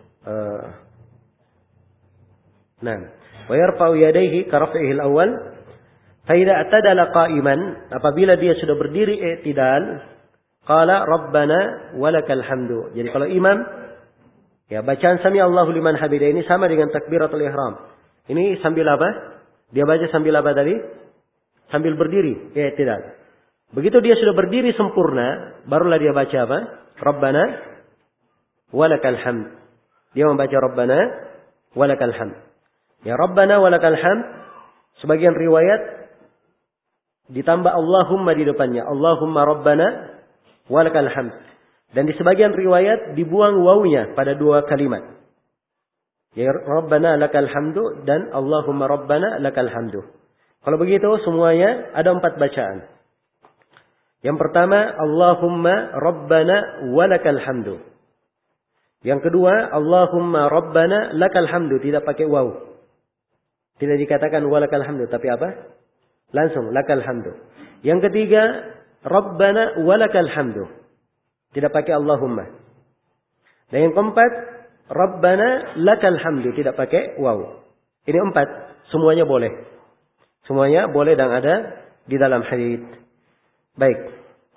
Wa yarfa'u yadayhi ka raf'ihi al-awwal. Fa idza i'tadala qa'iman, apabila dia sudah berdiri i'tidal, qala Rabbana walakal hamdu. Jadi kalau imam ya bacaan sami Allahu liman hamidah ini sama dengan takbiratul ihram. Ini sambil apa? Dia baca sambil apa tadi? Sambil berdiri i'tidal. Begitu dia sudah berdiri sempurna, barulah dia baca apa? Rabbana walakal hamd. Dia membaca Rabbana walakal hamd. Ya Rabbana walakal hamd, sebagian riwayat ditambah Allahumma di depannya. Allahumma Rabbana walakal hamd. Dan di sebagian riwayat dibuang wawunya pada dua kalimat. Ya Rabbana lakal hamdu dan Allahumma Rabbana lakal hamdu. Kalau begitu semuanya ada 4 bacaan. Yang pertama Allahumma Rabbana walakal hamdu. Yang kedua Allahumma Rabbana lakal hamdu, tidak pakai waw. Tidak dikatakan walakal hamdu, tapi apa? Langsung lakal hamdu. Yang ketiga, Rabbana walakal hamdu. Tidak pakai Allahumma. Dan yang keempat, Rabbana lakal hamdu, tidak pakai waw. Ini 4, semuanya boleh. Semuanya boleh dan ada di dalam hadits. Baik.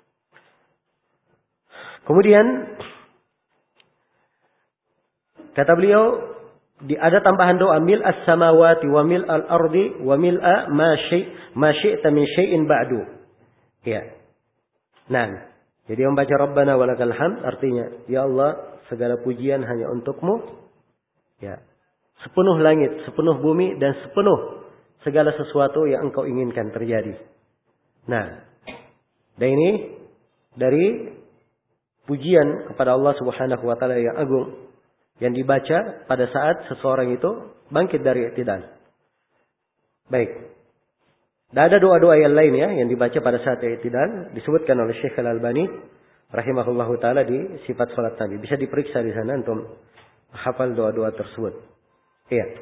Kemudian kata beliau, ada tambahan doa mil as-samawati wa mil al-ardi wa mil'a ma syi'ta min syai'in ba'du. Ya. Nah, jadi membaca Rabbana walakal hamd artinya ya Allah, segala pujian hanya untukmu. Ya. Sepenuh langit, sepenuh bumi dan sepenuh segala sesuatu yang engkau inginkan terjadi. Nah, dan ini dari pujian kepada Allah Subhanahu wa taala yang agung, yang dibaca pada saat seseorang itu bangkit dari i'tidal. Baik. Dan ada doa-doa yang lain ya yang dibaca pada saat i'tidal, disebutkan oleh Syekh Al-Albani rahimahullahu taala di sifat salat Nabi. Bisa diperiksa di sana untuk hafal doa-doa tersebut. Iya.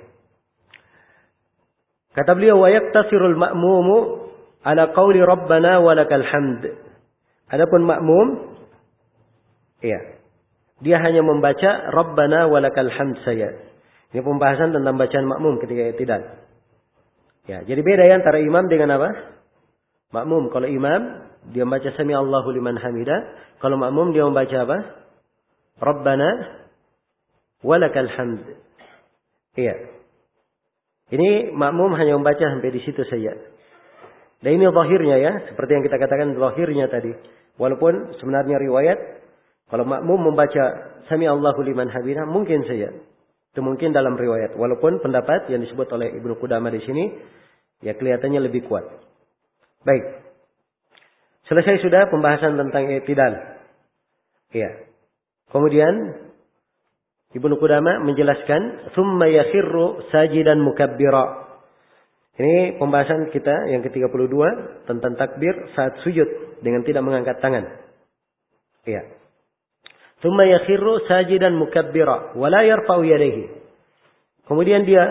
Kata beliau, wa yaktasirul ma'mumu ala qauli Rabbana walakal hamd. Adapun makmum iya, dia hanya membaca Rabbana walakal hamd saja. Ini pembahasan tentang bacaan makmum ketika i'tidal. Ya, jadi beda ya antara imam dengan apa? Makmum. Kalau imam dia membaca sami Allahu liman hamidah, kalau makmum dia membaca apa? Rabbana walakal hamd. Iya. Ini makmum hanya membaca sampai di situ saja. Dan ini zahirnya ya, seperti yang kita katakan zahirnya tadi. Walaupun sebenarnya riwayat kalau makmum membaca sami Allahu liman hamidah mungkin saja. Itu mungkin dalam riwayat. Walaupun pendapat yang disebut oleh Ibnu Qudamah di sini ya kelihatannya lebih kuat. Baik. Selesai sudah pembahasan tentang i'tidal. Iya. Kemudian Ibnu Qudamah menjelaskan, "Tsumma yakhirru sajidan mukabbira." Ini pembahasan kita yang ke-32 tentang takbir saat sujud dengan tidak mengangkat tangan. Iya. Tsumma yakhirru sajidan mukabbira wa la yarfa'u yadayhi. Kemudian dia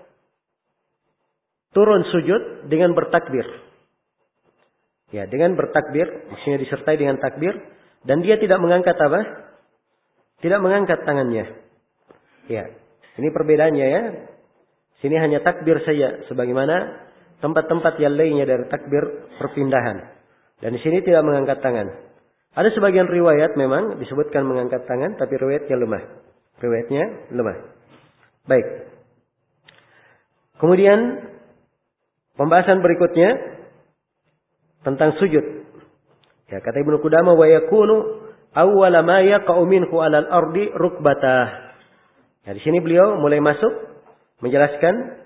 turun sujud dengan bertakbir. Ya, dengan bertakbir, maksudnya disertai dengan takbir, dan dia tidak mengangkat apa? Tidak mengangkat tangannya. Ya, ini perbedaannya ya. Sini hanya takbir saja, sebagaimana tempat-tempat yang lainnya dari takbir perpindahan. Dan di sini tidak mengangkat tangan. Ada sebagian riwayat memang disebutkan mengangkat tangan, tapi riwayatnya lemah. Riwayatnya lemah. Baik. Kemudian pembahasan berikutnya tentang sujud. Ya, kata Ibnu Qudamah, wa yakunu awwala ma yaqa'u minhu 'alal ardi rukbatah. Ya, di sini beliau mulai masuk menjelaskan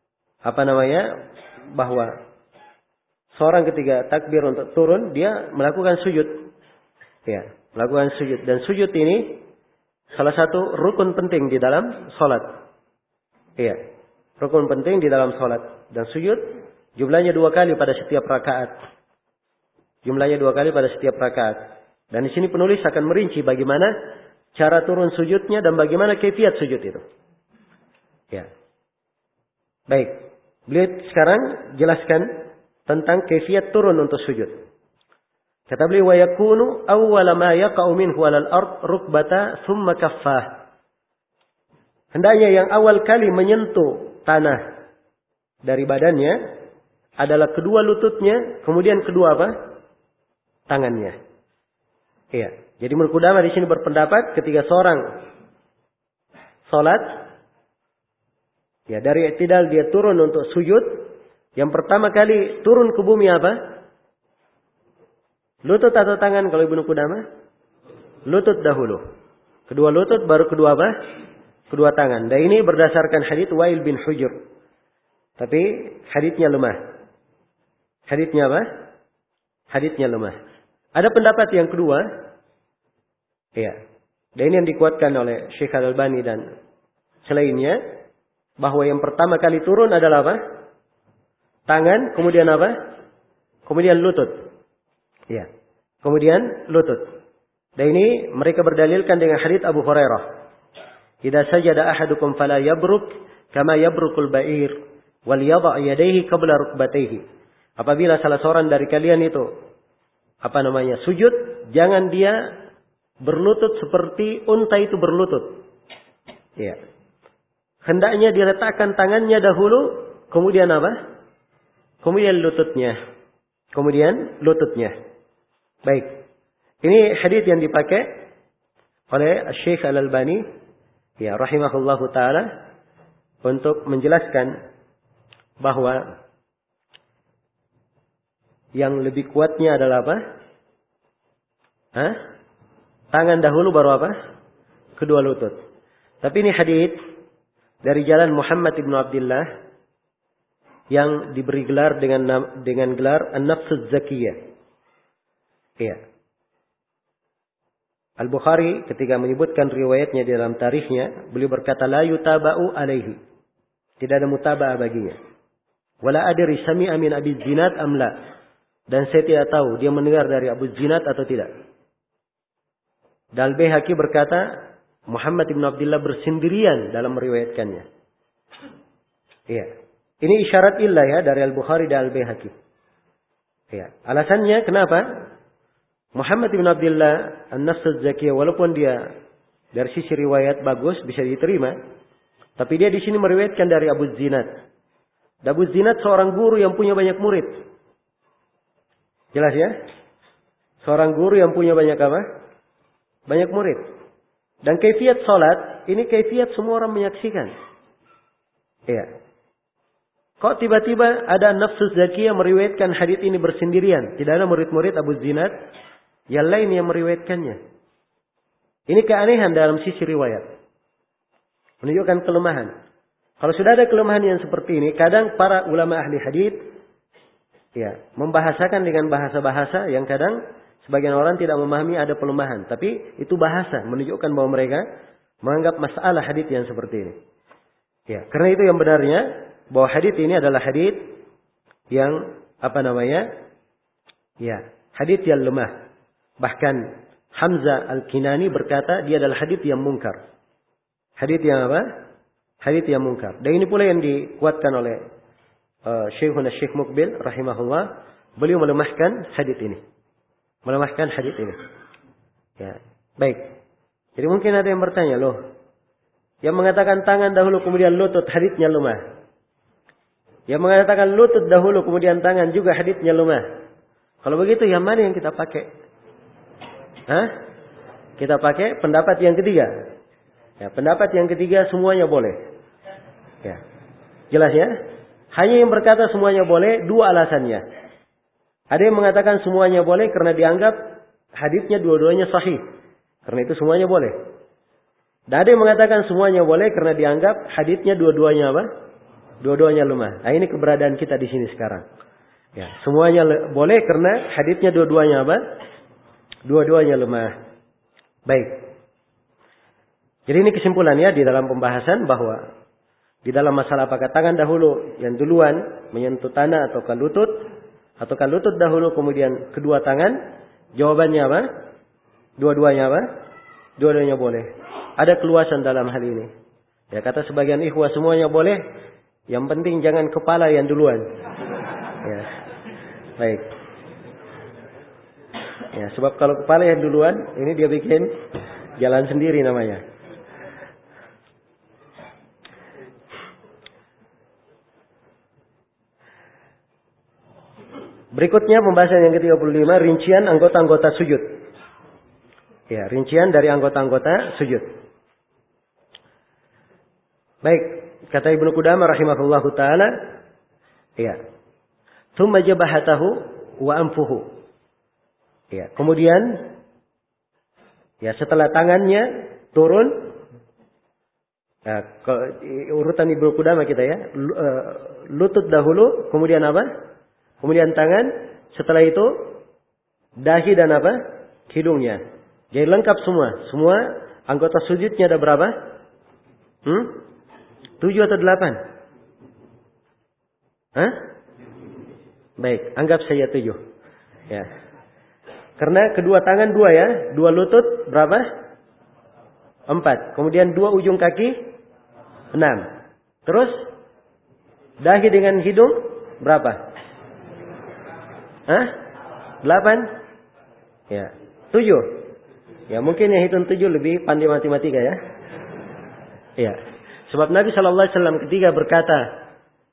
bahwa seorang ketika takbir untuk turun dia melakukan sujud. Ya, melakukan sujud, dan sujud ini salah satu rukun penting di dalam salat. Iya, rukun penting di dalam salat, dan sujud jumlahnya 2 kali pada setiap rakaat. Jumlahnya 2 kali pada setiap rakaat. Dan di sini penulis akan merinci bagaimana cara turun sujudnya dan bagaimana kaifiat sujud itu. Ya. Baik. Beliau sekarang jelaskan tentang kaifiat turun untuk sujud. Kata beliau, wa yakunu awwala ma yaqa'u minhu 'alal ard rukbata thumma kaffah. Hendaknya yang awal kali menyentuh tanah dari badannya adalah kedua lututnya, kemudian kedua apa? Tangannya. Iya. Jadi Ibnu Qudamah di sini berpendapat ketika seorang salat, ya, dari i'tidal dia turun untuk sujud, yang pertama kali turun ke bumi apa? Lutut atau tangan kalau Ibnu Qudamah? Lutut dahulu. Kedua lutut baru kedua apa? Kedua tangan. Dan ini berdasarkan hadits Wa'il bin Hujr. Tapi haditsnya lemah. Haditsnya apa? Haditsnya lemah. Ada pendapat yang kedua. Ya. Dan ini yang dikuatkan oleh Syekh Al-Albani dan selainnya, bahwa yang pertama kali turun adalah apa? Tangan, kemudian apa? Kemudian lutut. Ya. Kemudian lutut. Dan ini mereka berdalilkan dengan hadits Abu Hurairah. Idza sajada ahadukum fala yabruk kama yabrukul ba'ir wal yadha' yadayhi qabla rukbatayhi. Apabila salah seorang dari kalian itu sujud, jangan dia berlutut seperti unta itu berlutut. Ya. Hendaknya diletakkan tangannya dahulu, kemudian apa? Kemudian lututnya. Kemudian lututnya. Baik. Ini hadits yang dipakai oleh Syekh Al-Albani, ya, rahimahullahu taala, untuk menjelaskan bahwa yang lebih kuatnya adalah apa? Tangan dahulu baru apa? Kedua lutut. Tapi ini hadits dari jalan Muhammad ibn Abdullah yang diberi gelar dengan gelar An-Nafsuz Zakiyah. Iya. Al-Bukhari ketika menyebutkan riwayatnya di dalam tarikhnya, beliau berkata la yutaba'u alaihi. Tidak ada mutaba'ah baginya. Wala adri sami'a min Abi Zinad am la. Dan saya tidak tahu dia mendengar dari Abu Zinad atau tidak. Dan Al-Baihaqi berkata Muhammad ibn Abdullah bersendirian dalam meriwayatkannya. Iya. Ini isyarat illah ya dari Al-Bukhari dan Al-Baihaqi. Iya. Alasannya kenapa? Muhammad ibn Abdullah An-Nafsuz Zakiyah, walaupun dia dari sisi riwayat bagus, bisa diterima, tapi dia di sini meriwayatkan dari Abu Zinad. Abu Zinad seorang guru yang punya banyak murid. Jelas ya? Seorang guru yang punya banyak apa? Banyak murid. Dan kaifiat salat, ini kaifiat semua orang menyaksikan. Iya. Kok tiba-tiba ada Nafsus Zakiyah meriwayatkan hadits ini bersendirian? Tidak ada murid-murid Abu Zinad yang lain yang meriwayatkannya. Ini keanehan dalam sisi riwayat. Menunjukkan kelemahan. Kalau sudah ada kelemahan yang seperti ini, kadang para ulama ahli hadits ya, membahasakan dengan bahasa-bahasa yang kadang sebagian orang tidak memahami, ada pelemahan. Tapi itu bahasa menunjukkan bahwa mereka menganggap masalah hadits yang seperti ini. Ya, karena itu yang benarnya bahwa hadits ini adalah hadits yang ya, hadits yang lemah. Bahkan Hamzah Al-Kinani berkata dia adalah hadits yang mungkar. Hadits yang apa? Hadits yang mungkar. Dan ini pula yang dikuatkan oleh Syekhuna Syekh Muqbil rahimahullah. Beliau melemahkan hadits ini. Melemahkan hadits ini. Ya, baik. Jadi mungkin ada yang bertanya, loh, yang mengatakan tangan dahulu kemudian lutut haditsnya lemah. Yang mengatakan lutut dahulu kemudian tangan juga haditsnya lemah. Kalau begitu yang mana yang kita pakai? Kita pakai pendapat yang ketiga. Ya, pendapat yang ketiga semuanya boleh. Ya. Jelas ya? Hanya yang berkata semuanya boleh dua alasannya. Ada yang mengatakan semuanya boleh karena dianggap haditsnya dua-duanya sahih. Karena itu semuanya boleh. Dan ada yang mengatakan semuanya boleh karena dianggap haditsnya dua-duanya apa? Dua-duanya lemah. Nah, ini keberadaan kita di sini sekarang. Ya, semuanya boleh karena haditsnya dua-duanya apa? Dua-duanya lemah. Baik. Jadi ini kesimpulannya di dalam pembahasan bahwa di dalam masalah apakah tangan dahulu yang duluan menyentuh tanah ataukah lutut dahulu kemudian kedua tangan, jawabannya apa? Dua-duanya apa? Dua-duanya boleh. Ada keluasan dalam hal ini. Ya, kata sebagian ikhwah semuanya boleh, yang penting jangan kepala yang duluan. Ya. Baik. Ya, sebab kalau kepala yang duluan, ini dia bikin jalan sendiri namanya. Berikutnya pembahasan yang ke-35, rincian anggota-anggota sujud. Ya, rincian dari anggota-anggota sujud. Baik, kata Ibnu Qudamah rahimahullahu taala, ya. Tsumma jabahatahu wa anfuhu. Ya, kemudian ya setelah tangannya turun, ya, urutan Ibnu Qudamah kita ya, lutut dahulu, kemudian apa? Kemudian tangan, setelah itu dahi dan apa? Hidungnya. Jadi lengkap semua. Semua anggota sujudnya ada berapa? 7 atau 8? Baik, anggap saya 7. Ya. Karena kedua tangan 2 ya. 2 lutut berapa? 4. Kemudian 2 ujung kaki 6. Terus dahi dengan hidung berapa? 8? Ya. 7. Ya, mungkin yang hitung 7 lebih pandai matematika ya. Ya. Sebab Nabi SAW ketika berkata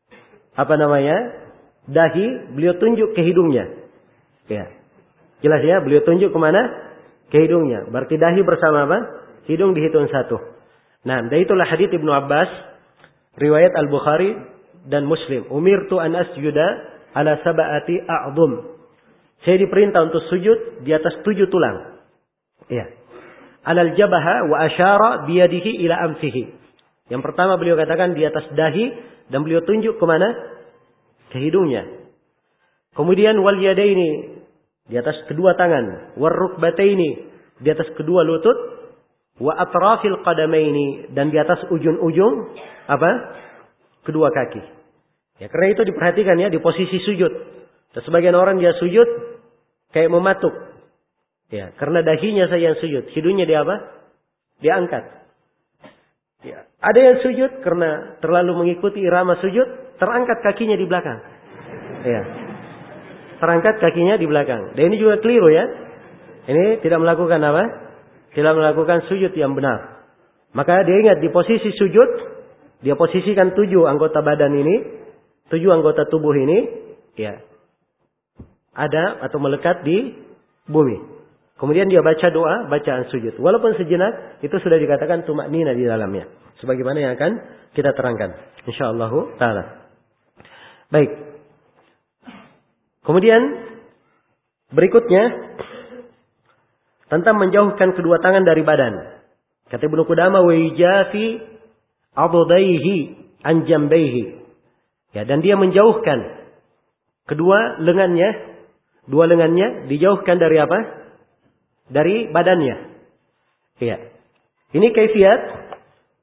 dahi, beliau tunjuk ke hidungnya. Ya. Jelas ya, beliau tunjuk kemana? Ke hidungnya. Berarti dahi bersama apa? Hidung dihitung 1. Nah, dan itulah hadits Ibnu Abbas, riwayat Al-Bukhari dan Muslim. Umirtu an asjuda ala sab'ati a'dhum. Saya diperintah untuk sujud di atas 7 tulang. Ya. Alal jabaha wa asyara biyadihi ila amfihi. Yang pertama beliau katakan di atas dahi dan beliau tunjuk ke mana? Ke hidungnya. Kemudian wal yadaini di atas kedua tangan, war rukbataini di atas kedua lutut, wa atrafil qadamaini dan di atas ujung-ujung apa? Kedua kaki. Ya, karena itu diperhatikan ya di posisi sujud. Dan sebagian orang dia sujud kayak mematuk. Ya, karena dahinya saja yang sujud, hidungnya dia apa? Dia angkat. Ya, ada yang sujud karena terlalu mengikuti irama sujud, terangkat kakinya di belakang. Ya. Terangkat kakinya di belakang. Dan ini juga keliru ya. Ini tidak melakukan apa? Tidak melakukan sujud yang benar. Maka dia ingat di posisi sujud, dia posisikan 7 anggota badan ini. 7 anggota tubuh ini ya ada atau melekat di bumi. Kemudian dia baca doa, bacaan sujud. Walaupun sejenak itu sudah dikatakan tumaknina di dalamnya. Sebagaimana yang akan kita terangkan insyaallah taala. Baik. Kemudian berikutnya tentang menjauhkan kedua tangan dari badan. Kata Ibnu Qudamah wa yajafi adudaihi an jambaihi. Ya, dan dia menjauhkan kedua lengannya dijauhkan dari apa? Dari badannya. Ya. Ini kaifiat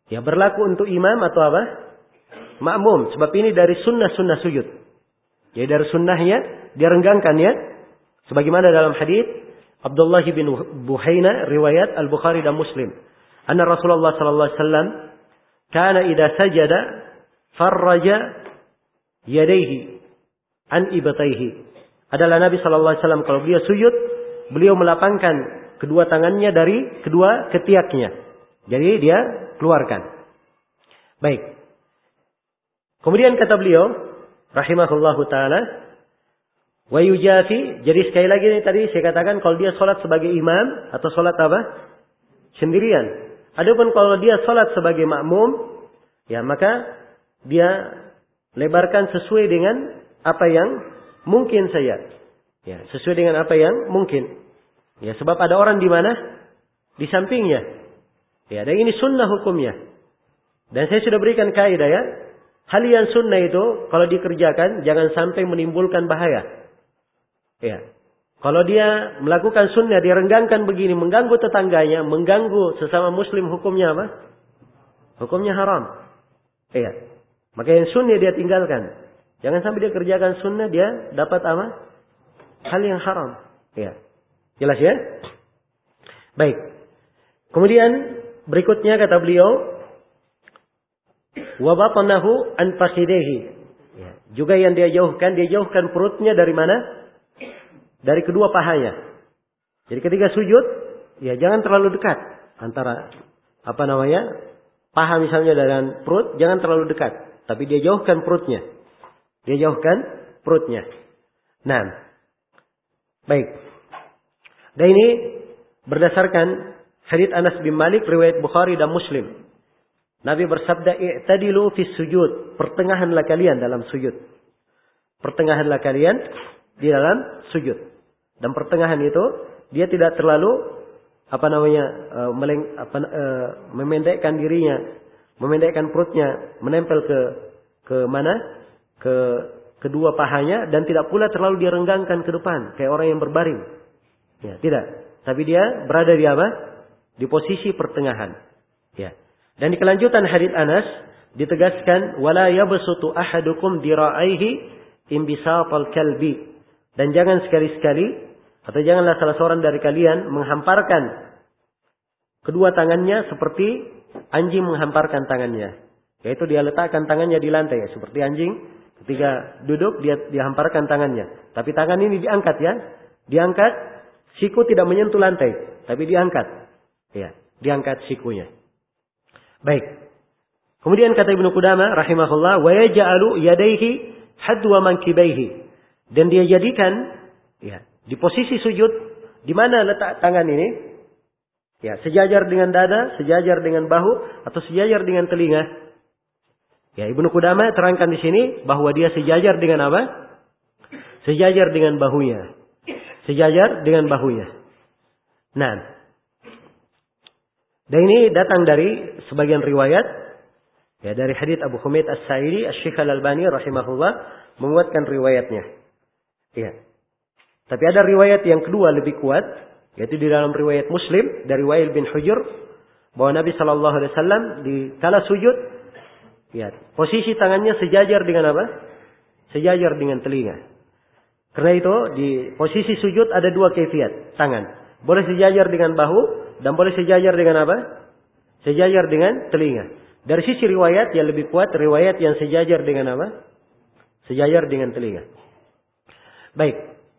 Ya, berlaku untuk imam atau apa? Makmum. Sebab ini dari sunnah-sunnah sujud. Jadi dari sunnahnya dia renggangkan ya. Sebagaimana dalam hadis Abdullah bin Buhaina riwayat Al-Bukhari dan Muslim. Anna Rasulullah sallallahu alaihi wasallam kana idza sajada farraja yadayhi an ibtayhi. Adalah Nabi sallallahu alaihi wasallam kalau beliau sujud, beliau melapangkan kedua tangannya dari kedua ketiaknya. Jadi dia keluarkan. Baik. Kemudian kata beliau rahimahullahu taala wa yujafi. Jadi sekali lagi ini tadi saya katakan kalau dia salat sebagai imam atau salat apa? Sendirian. Adapun kalau dia salat sebagai makmum, ya maka dia lebarkan sesuai dengan apa yang mungkin saja. Ya, sesuai dengan apa yang mungkin. Ya, sebab ada orang di mana? Di sampingnya. Ya, dan ini sunnah hukumnya. Dan saya sudah berikan kaidah ya. Hal yang sunnah itu kalau dikerjakan jangan sampai menimbulkan bahaya. Ya. Kalau dia melakukan sunnah, dia renggangkan begini, mengganggu tetangganya, mengganggu sesama muslim, hukumnya apa? Hukumnya haram. Ya. Maka yang sunnah dia tinggalkan. Jangan sampai dia kerjakan sunnah, dia dapat apa? Hal yang haram. Ya. Jelas ya? Baik. Kemudian berikutnya kata beliau, wa batnahu an fakhidhihi. Ya. Juga yang dia jauhkan perutnya dari mana? Dari kedua pahanya. Jadi ketika sujud, ya jangan terlalu dekat antara paha misalnya dengan perut, jangan terlalu dekat, tapi dia jauhkan perutnya. Dia jauhkan perutnya. Nah, baik. Dan ini berdasarkan hadits Anas bin Malik riwayat Bukhari dan Muslim. Nabi bersabda, "I'tadilu fis sujud." Pertengahanlah kalian dalam sujud. Pertengahanlah kalian di dalam sujud. Dan pertengahan itu dia tidak terlalu memendekkan dirinya, memendekkan perutnya, menempel ke mana? Ke kedua pahanya, dan tidak pula terlalu dia renggangkan ke depan kayak orang yang berbaring. Ya, tidak. Tapi dia berada di apa? Di posisi pertengahan. Ya. Dan di kelanjutan hadits Anas ditegaskan wala yabsutu ahadukum dira'aihi imbisatal kalbi. Dan jangan sekali-sekali atau janganlah salah seorang dari kalian menghamparkan kedua tangannya seperti anjing menghamparkan tangannya. Yaitu dia letakkan tangannya di lantai ya, seperti anjing ketika duduk dia hamparkan tangannya. Tapi tangan ini diangkat ya. Diangkat, siku tidak menyentuh lantai, tapi diangkat. Ya, diangkat sikunya. Baik. Kemudian kata Ibnu Qudamah rahimahullah, wa yaj'alu yadayhi hadwa mankibaihi. Dan dia jadikan ya, di posisi sujud di mana letak tangan ini? Ya, sejajar dengan dada, sejajar dengan bahu atau sejajar dengan telinga. Ya, Ibnu Qudamah terangkan di sini bahwa dia sejajar dengan apa? Sejajar dengan bahunya. Sejajar dengan bahunya. Nah, dan ini datang dari sebagian riwayat ya, dari hadits Abu Humaid As-Sa'idi, Asy-Syaikh Al-Albani rahimahullah menguatkan riwayatnya. Ya. Tapi ada riwayat yang kedua lebih kuat, yaitu di dalam riwayat Muslim dari Wa'il bin Hujur bahwa Nabi sallallahu alaihi wasallam di kala sujud ya, posisi tangannya sejajar dengan apa? Sejajar dengan telinga. Karena itu di posisi sujud ada dua kaifiat tangan. Boleh sejajar dengan bahu dan boleh sejajar dengan apa? Sejajar dengan telinga. Dari sisi riwayat yang lebih kuat riwayat yang sejajar dengan apa? Sejajar dengan telinga. Baik.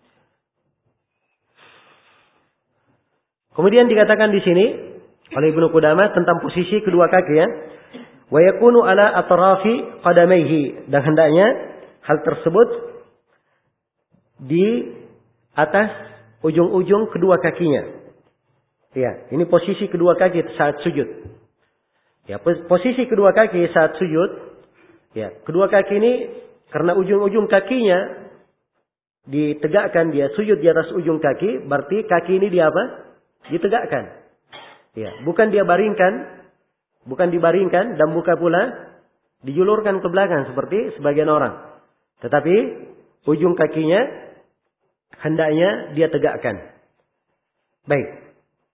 Kemudian dikatakan di sini oleh Ibnu Qudamah tentang posisi kedua kaki ya. Wa yakunu ala atrafi qadamaihi, dan hendaknya hal tersebut di atas ujung-ujung kedua kakinya. Ya, ini posisi kedua kaki saat sujud. Ya, posisi kedua kaki saat sujud, ya, kedua kaki ini karena ujung-ujung kakinya ditegakkan, dia sujud di atas ujung kaki, berarti kaki ini dia apa? Ditegakkan. Ya, bukan dia baringkan, bukan dibaringkan dan bukan pula dijulurkan ke belakang seperti sebagian orang. Tetapi ujung kakinya hendaknya dia tegakkan. Baik.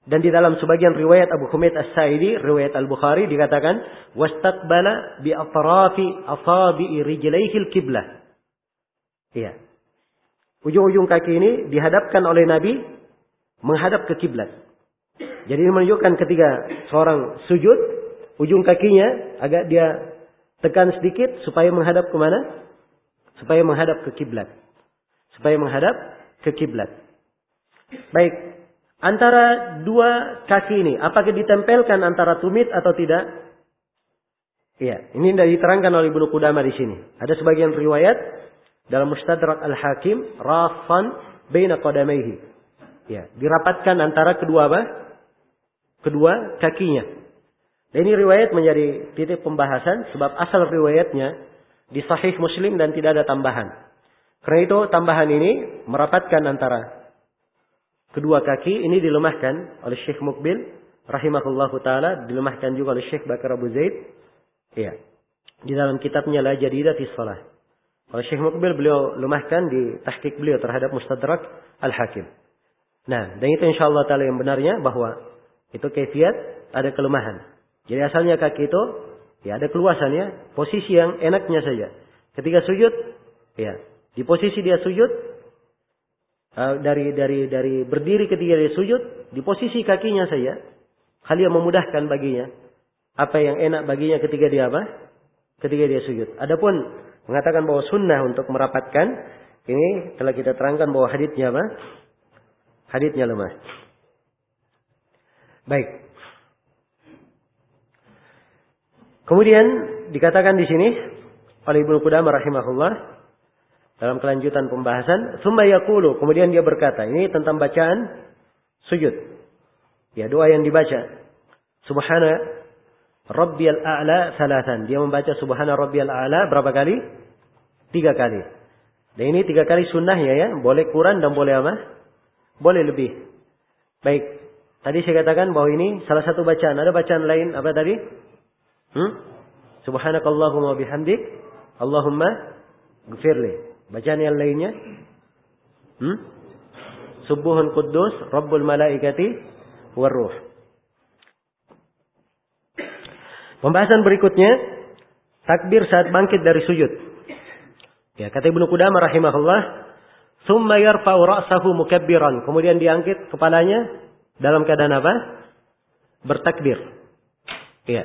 Dan di dalam sebagian riwayat Abu Humaid As-Sa'idi, riwayat Al-Bukhari dikatakan wastaqbala bi atrafi asabi'i rijlaihil qiblah. Iya. Ujung-ujung kaki ini dihadapkan oleh Nabi menghadap ke kiblat. Jadi menunjukkan ketika seorang sujud, ujung kakinya agak dia tekan sedikit supaya menghadap ke mana? Supaya menghadap ke kiblat. Supaya menghadap ke kiblat. Baik, antara dua kaki ini apakah ditempelkan antara tumit atau tidak? Iya, ini tidak diterangkan oleh Ibnu Qudamah di sini. Ada sebagian riwayat dalam Mustadrak Al-Hakim, rafan baina qadamaihi. Ya, dirapatkan antara kedua apa? Kedua kakinya. Dan ini riwayat menjadi titik pembahasan sebab asal riwayatnya di Sahih Muslim dan tidak ada tambahan. Karena itu tambahan ini merapatkan antara kedua kaki ini dilemahkan oleh Syekh Muqbil rahimahullahu taala, dilemahkan juga oleh Syekh Bakar Abu Zaid. Ya. Di dalam kitabnya La Jadidatis Shalah. Kalau Syekh Muqbil beliau lemahkan di tahqiq beliau terhadap Mustadrak Al-Hakim. Nah, dan itu insyaallah taala yang benarnya bahwa itu kaifiat ada kelemahan. Jadi asalnya kaki itu ya ada keluasannya, posisi yang enaknya saja. Ketika sujud, ya, di posisi dia sujud dari berdiri ketika dia sujud, di posisi kakinya saja, hal yang memudahkan baginya. Apa yang enak baginya ketika dia apa? Ketika dia sujud. Adapun mengatakan bahwa sunnah untuk merapatkan, ini telah kita terangkan bahwa haditsnya apa? Haditsnya lemah. Baik. Kemudian dikatakan di sini oleh Ibnu Qudamah rahimahullah dalam kelanjutan pembahasan, tsumma yaqulu, kemudian dia berkata, ini tentang bacaan sujud. Ya, doa yang dibaca. Subhana Rabbiyal A'la salatan. Dia membaca Subhana Rabbiyal A'la berapa kali? 3 kali. Dan ini 3 kali sunnahnya ya. Boleh kurang dan boleh apa? Boleh lebih. Baik. Tadi saya katakan bahwa ini salah satu bacaan. Ada bacaan lain apa tadi? Subhanakallahumma bihamdik. Allahumma gfirli. Bacaan yang lainnya? Subuhun Quddus Rabbul Malaikati Warruh. Pembahasan berikutnya, takbir saat bangkit dari sujud. Ya, kata Ibnu Qudamah rahimahullah, "Tsumma yarfa'u ra'sahu mukabbiran." Kemudian diangkat kepalanya dalam keadaan apa? Bertakbir. Ya.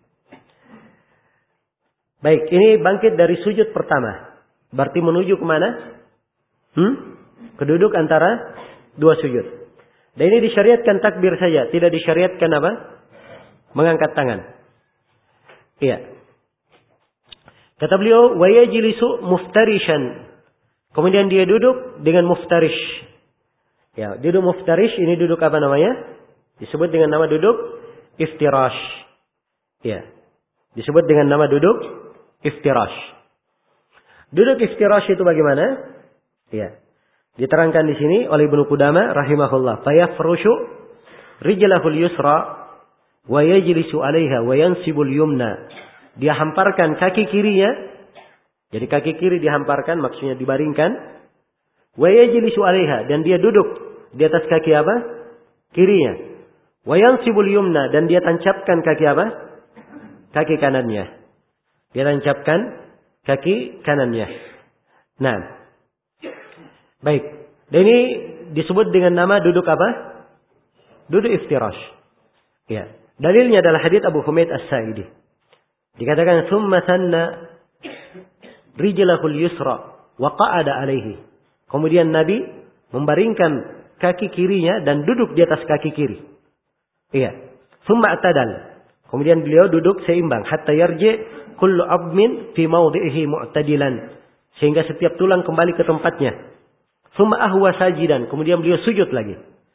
Baik, ini bangkit dari sujud pertama. Berarti menuju ke mana? Keduduk antara dua sujud. Dan ini disyariatkan takbir saja, tidak disyariatkan apa? Mengangkat tangan. Iya. Kata beliau, wa yajlisu muftarishan. Kemudian dia duduk dengan muftarish. Ya, duduk muftarish ini duduk apa namanya? Disebut dengan nama duduk iftirash. Ya. Disebut dengan nama duduk iftirash. Duduk iftirash itu bagaimana? Ya. Diterangkan di sini oleh Ibnu Qudamah rahimahullah, fayafrushu rijlahul yusra wa yajlisu 'alaiha wa yansibul yumna. Dia hamparkan kaki kirinya. Jadi kaki kiri dihamparkan, maksudnya dibaringkan. Wa yajlisu 'alaiha, dan dia duduk di atas kaki apa? Kirinya. Wa yansibul yumna, dan dia tancapkan kaki apa? Kaki kanannya. Dia tancapkan kaki kanannya. Nah. Baik. Dan ini disebut dengan nama duduk apa? Duduk iftirash. Ya. Dalilnya adalah hadits Abu Humaid As-Sa'idi. Dikatakan thumma sanna rijlahul yusra wa qa'ada alaihi. Kemudian Nabi membaringkan kaki kirinya dan duduk di atas kaki kiri. Iya. Thumma atadal. Kemudian beliau duduk seimbang hatta yarji kullu 'azmin fi mawdi'ihi mu'tadilan. Sehingga setiap tulang kembali ke tempatnya. Thumma ahwa sajidan. Kemudian beliau sujud lagi.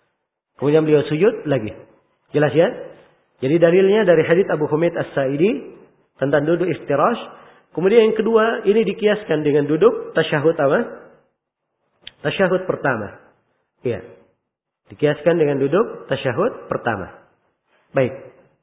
Jelas ya? Jadi dalilnya dari hadits Abu Humaid As-Sa'idi tentang duduk iftirash. Kemudian yang kedua, ini dikiaskan dengan duduk tasyahud apa? Tasyahud pertama. Iya. Dikiaskan dengan duduk tasyahud pertama. Baik.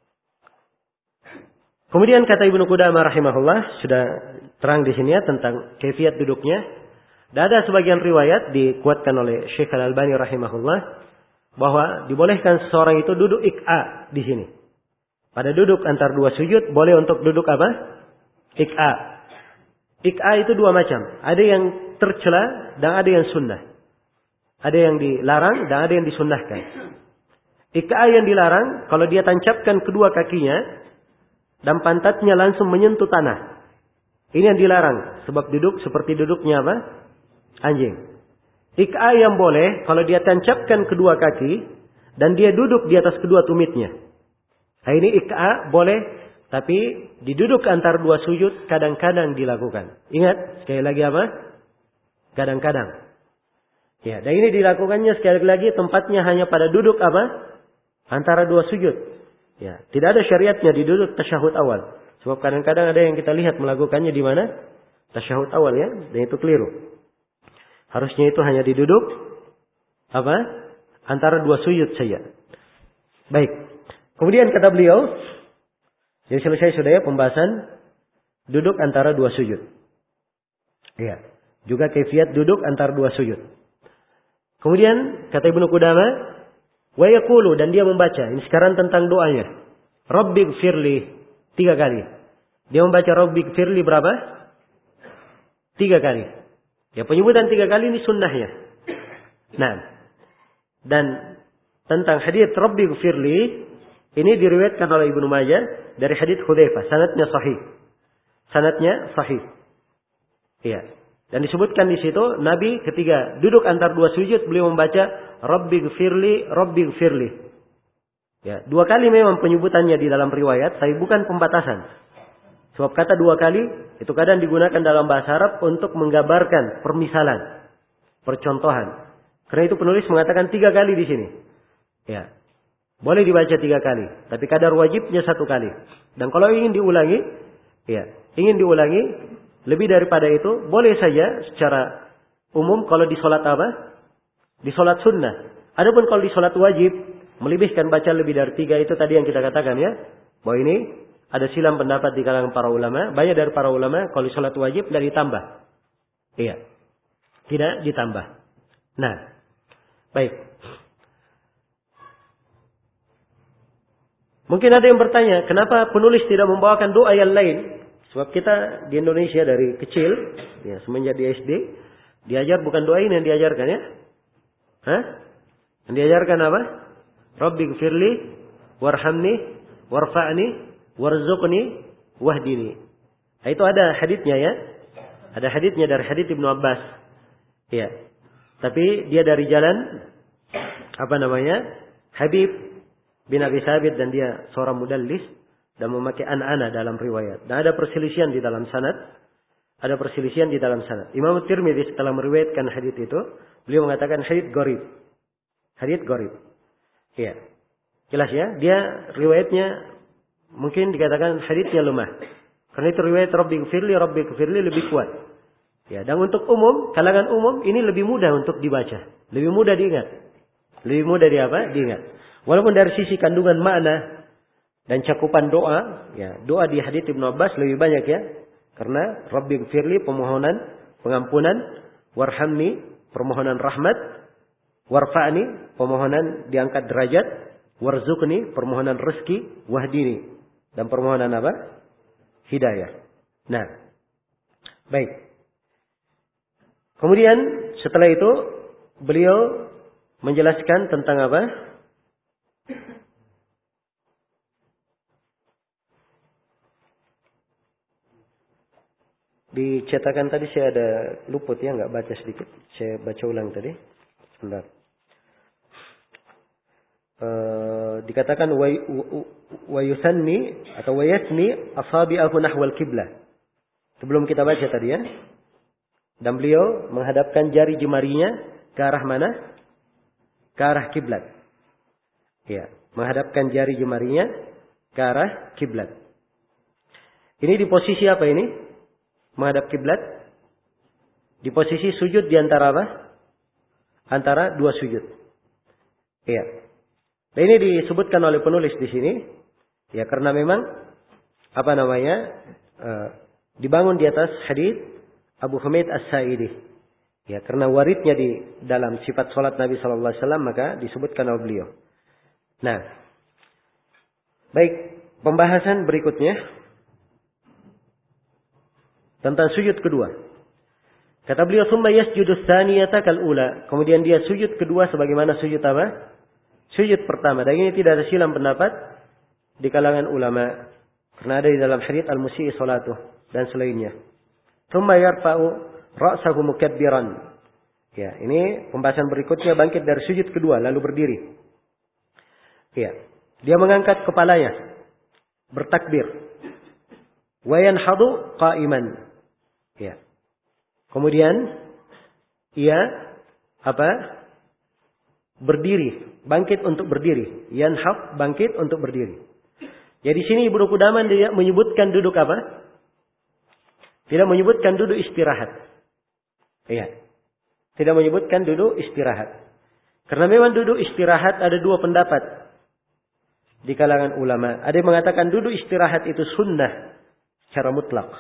Kemudian kata Ibnu Qudamah rahimahullah, sudah terang di sini ya tentang kaifiat duduknya. Dan ada sebagian riwayat dikuatkan oleh Syekh Al-Albani rahimahullah bahwa dibolehkan seseorang itu duduk ik'a di sini. Pada duduk antar dua sujud boleh untuk duduk apa? Ik'a. Ik'a itu dua macam. Ada yang tercela dan ada yang sunnah. Ada yang dilarang dan ada yang disunnahkan. Ik'a yang dilarang kalau dia tancapkan kedua kakinya dan pantatnya langsung menyentuh tanah. Ini yang dilarang sebab duduk seperti duduknya apa? Anjing. Ik'a yang boleh kalau dia tancapkan kedua kaki dan dia duduk di atas kedua tumitnya. Nah, ini ik'a boleh, tapi diduduk antar dua sujud kadang-kadang dilakukan. Ingat, sekali lagi apa? Kadang-kadang. Ya, dan ini dilakukannya sekali lagi tempatnya hanya pada duduk apa? Antara dua sujud. Ya, tidak ada syariatnya di duduk tasyahud awal. Sebab kadang-kadang ada yang kita lihat melakukannya di mana? Tasyahud awal ya, dan itu keliru. Harusnya itu hanya diduduk apa? Antara dua sujud saja. Baik. Kemudian kata beliau, jadi selesai sudah ya pembahasan duduk antara dua sujud. Ya, juga kaifiat duduk antara dua sujud. Kemudian kata Ibnu Qudamah, wa yaqulu, dan dia membaca. Ini sekarang tentang doanya. Rabbighfirli 3 kali. Dia membaca Rabbighfirli berapa? 3 kali. Ya, penyebutan 3 kali ini sunnahnya. Nah, dan tentang hadits Rabbighfirli ini diriwayatkan oleh Ibnu Majah dari hadits Hudzaifah. Sanadnya sahih. Sanadnya sahih. Iya. Dan disebutkan di situ Nabi ketika duduk antar dua sujud beliau membaca Rabbighfirli, Rabbighfirli. Ya, 2 kali memang penyebutannya di dalam riwayat, tapi bukan pembatasan. Sebab kata 2 kali itu kadang digunakan dalam bahasa Arab untuk menggambarkan permisalan, percontohan. Karena itu penulis mengatakan 3 kali di sini. Ya. Boleh dibaca 3 kali, tapi kadar wajibnya 1 kali. Dan kalau ingin diulangi, ya, ingin diulangi lebih daripada itu, boleh saja secara umum kalau di sholat apa? Di sholat sunnah. Adapun kalau di sholat wajib, melebihkan baca lebih dari 3 itu tadi yang kita katakan ya. Bahwa ini ada silang pendapat di kalangan para ulama. Banyak dari para ulama kalau di sholat wajib tidak ditambah. Iya. Tidak ditambah. Nah. Baik. Mungkin ada yang bertanya, kenapa penulis tidak membawakan doa yang lain? Sebab kita di Indonesia dari kecil, ya semenjak di SD, diajar bukan doa ini yang diajarkan ya. Hah? Yang diajarkan apa? Rabbighfirli, warhamni, warfa'ni, warzuqni, wahdini. Nah, itu ada haditsnya ya. Ada haditsnya dari hadits Ibnu Abbas. Ya. Tapi dia dari jalan apa namanya? Habib bin Abi Thabit, dan dia seorang mudallis dan memakai an-ana dalam riwayat. Dan ada perselisihan di dalam sanad. Ada perselisihan di dalam sanad. Imam Tirmidzi setelah meriwayatkan hadits itu, beliau mengatakan hadits gharib. Hadits gharib. Iya. Jelas ya, dia riwayatnya mungkin dikatakan haditsnya lemah. Karena itu riwayat Rabbighfirli lebih kuat. Ya, dan untuk umum, kalangan umum ini lebih mudah untuk dibaca, lebih mudah diingat. Lebih mudah diingat. Walaupun dari sisi kandungan makna dan cakupan doa, ya, doa di hadits Ibnu Abbas lebih banyak ya. Karena Rabbighfirli permohonan pengampunan, warhamni permohonan rahmat, warfa'ni permohonan diangkat derajat, warzuqni permohonan rezeki, wahdini dan permohonan apa? Hidayah. Nah, baik. Kemudian setelah itu beliau menjelaskan tentang apa? Di cetakan tadi saya ada luput ya, nggak baca sedikit. Saya baca ulang tadi. Sebentar. Dikatakan wa yusanni atau wa yasni asabi'ahu nahwal qiblah. Sebelum kita baca tadi ya. Dan beliau menghadapkan jari jemarinya ke arah mana? Ke arah kiblat. Ya, menghadapkan jari jemarinya ke arah kiblat. Ini di posisi apa ini? Menghadap kiblat. Di posisi sujud di antara apa? Antara 2 sujud. Iya. Dan ini disebutkan oleh penulis di sini. Ya, karena memang apa namanya? Dibangun di atas hadis Abu Humaid As-Sa'idi. Ya, karena waridnya di dalam sifat salat Nabi sallallahu alaihi wasallam maka disebutkan oleh beliau. Nah, baik, pembahasan berikutnya tentang sujud kedua. Kata beliau, "Tsumma yasjudu tsaniyata kal ula." Kemudian dia sujud kedua sebagaimana sujud apa? Sujud pertama. Dan ini tidak ada silang pendapat di kalangan ulama. Karena ada di dalam hadits al-musii salatuh dan selainnya. "Tsumma yarfa'u ra'sahu mukabbiran." Ya, ini pembahasan berikutnya bangkit dari sujud kedua lalu berdiri. Ya, dia mengangkat kepalanya bertakbir. Wa yanhadu qa'iman. Ya. Kemudian ia berdiri, bangkit untuk berdiri. Yanhab, bangkit untuk berdiri. Jadi sini Ibnu Qudamah dia menyebutkan duduk apa? Tidak menyebutkan duduk istirahat. Iya. Tidak menyebutkan duduk istirahat. Karena memang duduk istirahat ada dua pendapat di kalangan ulama. Ada yang mengatakan duduk istirahat itu sunnah secara mutlak.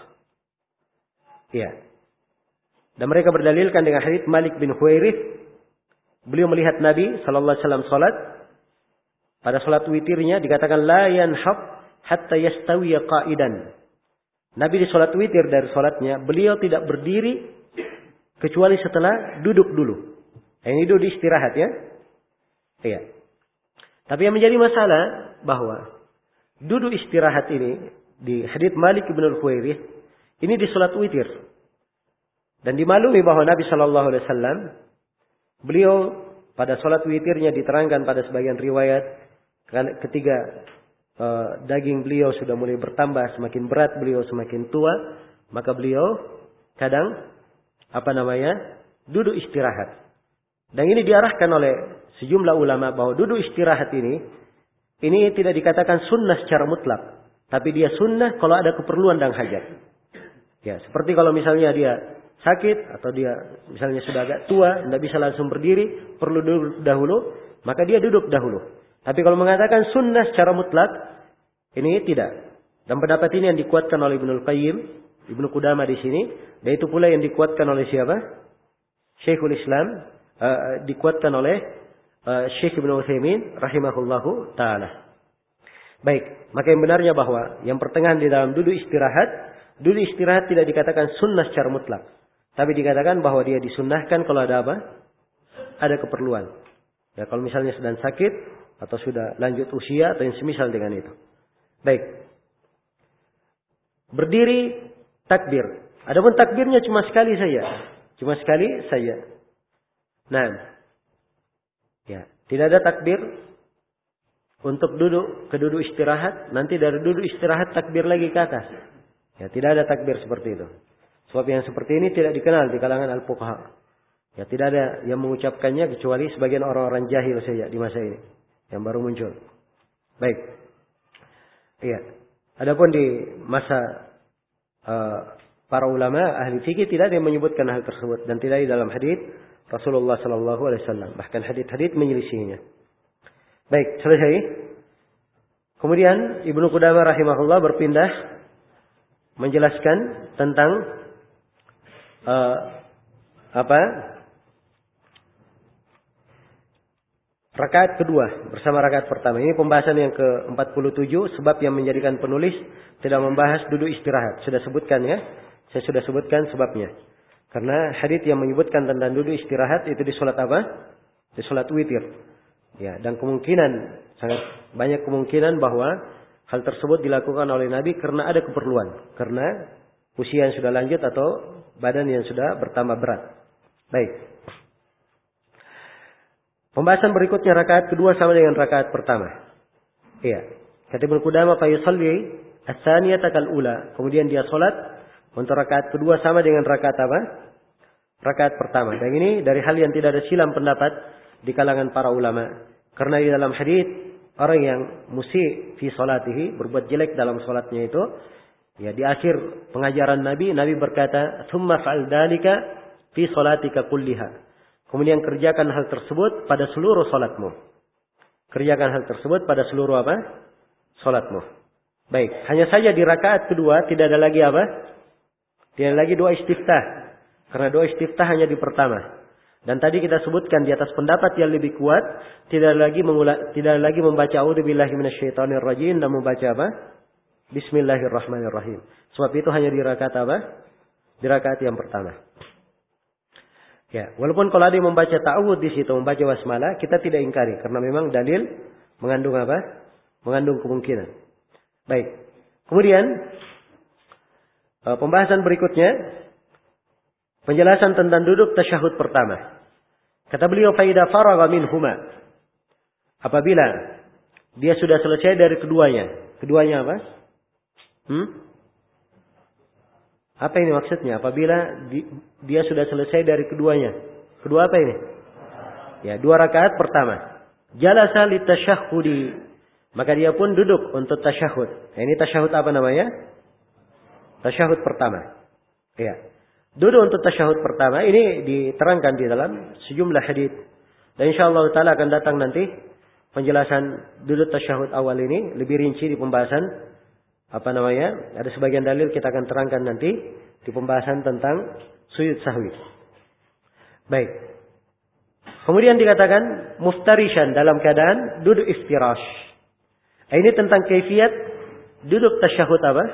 Iya. Dan mereka berdalilkan dengan hadits Malik bin Huwairits. Beliau melihat Nabi sallallahu alaihi wasallam salat. Pada salat witirnya dikatakan la yanhab hatta yastawiya qa'idan. Nabi di salat witir dari salatnya, beliau tidak berdiri kecuali setelah duduk dulu. Ini duduk istirahat ya. Iya. Tapi yang menjadi masalah bahwa duduk istirahat ini di hadits Malik bin Huwairits ini di salat witir. Dan dimaklumi bahwa Nabi Shallallahu Alaihi Wasallam beliau pada sholat witirnya diterangkan pada sebagian riwayat ketika daging beliau sudah mulai bertambah, semakin berat beliau semakin tua, maka beliau kadang duduk istirahat. Dan ini diarahkan oleh sejumlah ulama bahwa duduk istirahat ini tidak dikatakan sunnah secara mutlak, tapi dia sunnah kalau ada keperluan dan hajat. Ya, seperti kalau misalnya dia sakit atau dia misalnya sudah agak tua, tidak bisa langsung berdiri, perlu duduk dahulu, maka dia duduk dahulu. Tapi kalau mengatakan sunnah secara mutlak, ini tidak. Dan pendapat ini yang dikuatkan oleh Ibnul Qayyim, Ibnu Qudamah di sini, dan itu pula yang dikuatkan oleh siapa? Syekhul Islam, dikuatkan oleh Syekh Ibnu Utsaimin rahimahullahu taala. Baik, maka yang benarnya bahwa yang pertengahan di dalam duduk istirahat tidak dikatakan sunnah secara mutlak. Tapi dikatakan bahwa dia disunnahkan kalau ada apa? Ada keperluan. Ya, kalau misalnya sedang sakit atau sudah lanjut usia atau yang semisal dengan itu. Baik. Berdiri takbir. Adapun takbirnya cuma sekali saja. Cuma sekali saja. Nah. Ya, tidak ada takbir untuk duduk istirahat. Nanti dari duduk istirahat takbir lagi ke atas. Ya, tidak ada takbir seperti itu. Sebab yang seperti ini tidak dikenal di kalangan al-fuqaha. Ya, tidak ada yang mengucapkannya kecuali sebagian orang-orang jahil saja di masa ini yang baru muncul. Baik. Iya. Adapun di masa para ulama ahli fikih tidak ada yang menyebutkan hal tersebut dan tidak di dalam hadis Rasulullah sallallahu alaihi wasallam. Bahkan hadis-hadis menyelisihinya. Baik, selesai. Kemudian Ibnu Qudamah rahimahullah berpindah menjelaskan tentang rakaat kedua bersama rakaat pertama. Ini pembahasan yang ke-47, sebab yang menjadikan penulis tidak membahas duduk istirahat. Sudah sebutkan ya. Saya sudah sebutkan sebabnya. Karena hadits yang menyebutkan tentang duduk istirahat itu di salat apa? Di salat witir. Ya, dan sangat banyak kemungkinan bahwa hal tersebut dilakukan oleh Nabi karena ada keperluan. Karena usia yang sudah lanjut atau badan yang sudah bertambah berat. Baik. Pembahasan berikutnya rakaat kedua sama dengan rakaat pertama. Iya. Kata Ibnu Qudamah fa yusalli ats-tsaniyata kal ula. Kemudian dia salat untuk rakaat kedua sama dengan rakaat apa? Rakaat pertama. Dan ini dari hal yang tidak ada silang pendapat di kalangan para ulama. Karena di dalam hadis orang yang musi fi salatihi, berbuat jelek dalam salatnya itu, ya di akhir pengajaran Nabi berkata, "Tsumma fa'al dzalika fi salatika kulliha." Kemudian kerjakan hal tersebut pada seluruh salatmu. Kerjakan hal tersebut pada seluruh apa? Salatmu. Baik, hanya saja di rakaat kedua tidak ada lagi apa? Tidak ada lagi doa istiftah Karena doa istiftah hanya di pertama. Dan tadi kita sebutkan di atas pendapat yang lebih kuat, tidak lagi membaca a'udzubillahi minasyaitonirrajim dan membaca apa? Bismillahirrahmanirrahim. Sebab itu hanya di rakaat apa? Di rakaat yang pertama. Ya, walaupun kalau ada yang membaca ta'awudz di situ, membaca basmalah, kita tidak ingkari karena memang dalil mengandung apa? Mengandung kemungkinan. Baik. Kemudian pembahasan berikutnya penjelasan tentang duduk tasyahud pertama. Kata beliau, fa idza faragha minhuma. Apabila dia sudah selesai dari keduanya. Keduanya apa? Apa ini maksudnya? Apabila dia sudah selesai dari keduanya. Kedua apa ini? Ya, 2 rakaat pertama. Jalasa litasyahhudi. Maka dia pun duduk untuk tasyahud. Nah, ini tasyahud apa namanya? Tasyahud pertama. Ya. Duduk untuk tasyahud pertama ini diterangkan di dalam sejumlah hadis. Dan insyaallah taala akan datang nanti penjelasan duduk tasyahud awal ini lebih rinci di pembahasan ada sebagian dalil kita akan terangkan nanti di pembahasan tentang sujud sahwi. Baik. Kemudian dikatakan muftarishan dalam keadaan duduk iftirash. Ini tentang kaifiyat duduk tasyahud apa?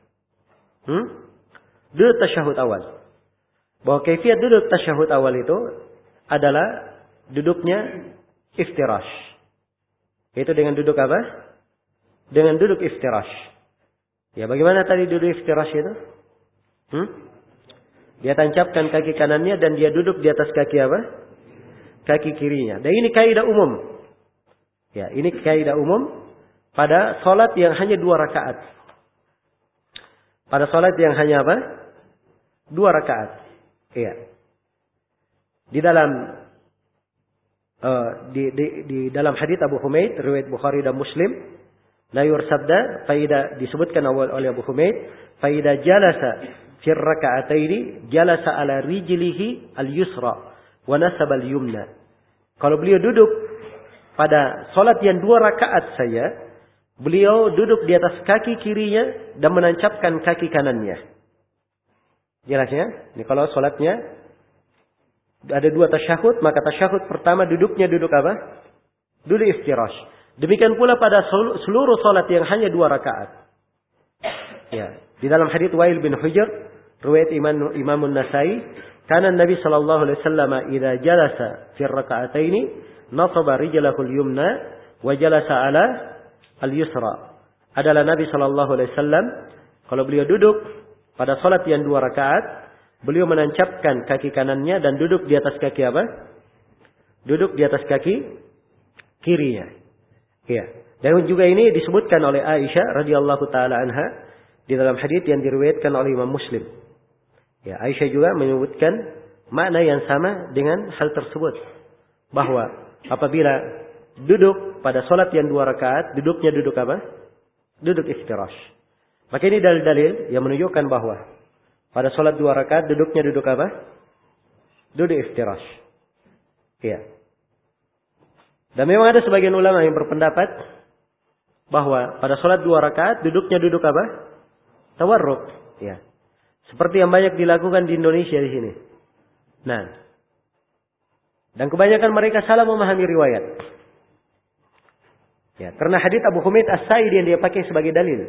Duduk tasyahud awal. Bahwa kaifiyat duduk tasyahud awal itu adalah duduknya iftirash. Itu dengan duduk apa? Dengan duduk iftirash. Ya, bagaimana tadi duduk iftirash itu? Dia tancapkan kaki kanannya dan dia duduk di atas kaki apa? Kaki kirinya. Dan ini kaidah umum. Ya, ini kaidah umum pada salat yang hanya 2 rakaat. Pada salat yang hanya apa? 2 rakaat. Iya. Di dalam di dalam hadits Abu Humaid riwayat Bukhari dan Muslim, layur sabda faida disebutkan oleh Abu Humaid, faida jalasa fi raka'ataini jalasa ala rijlihi al-yusra wa nasaba al-yumna. Kalau beliau duduk pada salat yang 2 rakaat saja, beliau duduk di atas kaki kirinya dan menancapkan kaki kanannya. Jelas ya? Ini kalau salatnya ada 2 tasyahud, maka tasyahud pertama duduknya duduk apa? Duduk iftirash. Demikian pula pada seluruh salat yang hanya 2 rakaat. Ya, di dalam hadits Wa'il bin Hujr, riwayat Imam An-Nasai, kana Nabi sallallahu alaihi wasallam idza jalasa fi raka'ataini nasaba rijlahu al-yumna wa jalasa ala al-yusra. Adalah Nabi sallallahu alaihi wasallam kalau beliau duduk pada salat yang 2 rakaat, beliau menancapkan kaki kanannya dan duduk di atas kaki apa? Duduk di atas kaki kirinya. Ya. Dan juga ini disebutkan oleh Aisyah radhiyallahu taala anha di dalam hadits yang diriwayatkan oleh Imam Muslim. Ya, Aisyah juga menyebutkan makna yang sama dengan hal tersebut. Bahwa apabila duduk pada salat yang 2 rakaat, duduknya duduk apa? Duduk iftirash. Maka ini dalil-dalil yang menunjukkan bahwa pada salat 2 rakaat duduknya duduk apa? Duduk iftirash. Iya. Dan memang ada sebagian ulama yang berpendapat bahwa pada salat 2 rakaat duduknya duduk apa? Tawarruk. Ya. Seperti yang banyak dilakukan di Indonesia di sini. Nah. Dan kebanyakan mereka salah memahami riwayat. Ya, karena hadits Abu Humaid As-Sa'idi yang dia pakai sebagai dalil.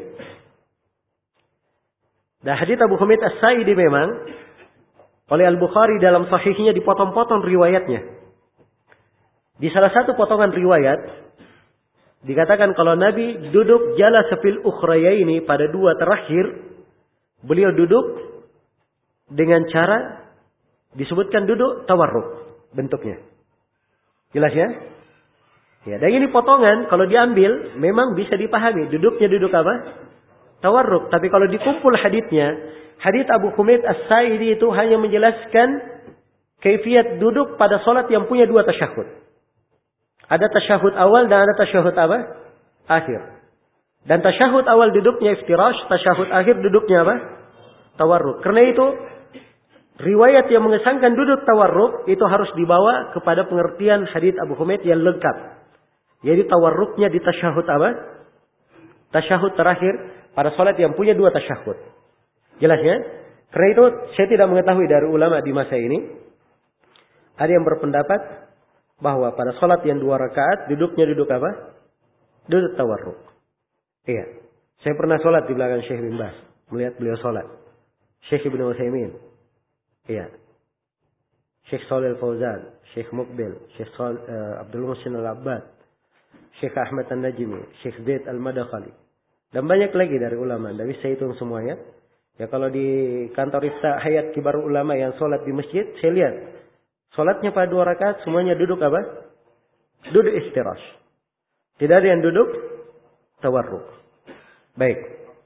Dan hadits Abu Humaid As-Sa'idi memang oleh Al-Bukhari dalam sahihnya dipotong-potong riwayatnya. Di salah satu potongan riwayat dikatakan kalau Nabi duduk jalasa fil ukhrayaini pada 2 terakhir, beliau duduk dengan cara disebutkan duduk tawarruk bentuknya. Jelas ya? Ya, dan ini potongan kalau diambil memang bisa dipahami duduknya duduk apa? Tawarruk. Tapi kalau dikumpul haditsnya, hadits Abu Humaid As-Sa'idi itu hanya menjelaskan kaifiyat duduk pada salat yang punya 2 tasyahud. Ada tasyahud awal dan ada tasyahud apa? Akhir. Dan tasyahud awal duduknya iftirash, tasyahud akhir duduknya apa? Tawarruk. Karena itu riwayat yang mengesankan duduk tawarruk itu harus dibawa kepada pengertian hadits Abu Humaid yang lengkap. Jadi tawarruknya di tasyahud apa? Tasyahud terakhir pada salat yang punya 2 tasyahud. Jelas ya? Karena itu saya tidak mengetahui dari ulama di masa ini. Ada yang berpendapat bahwa pada sholat yang 2 rakaat duduknya duduk apa? Duduk tawarruk. Iya. Saya pernah sholat di belakang Syekh bin Baz. Melihat beliau sholat. Syekh Ibnu Utsaimin. Iya. Syekh Shalih Al-Fauzan. Syekh Muqbil. Syekh Abdul Muhsin Al-Abbad. Syekh Ahmad An-Najmi. Syekh Zaid Al-Madakhali. Dan banyak lagi dari ulama. Tapi saya hitung semuanya. Ya kalau di kantor Ifta Hayat Kibar Ulama yang sholat di masjid, saya lihat. Sholatnya pada 2 rakaat semuanya duduk apa? Duduk istirahat. Tidak ada yang duduk tawarruk. Baik.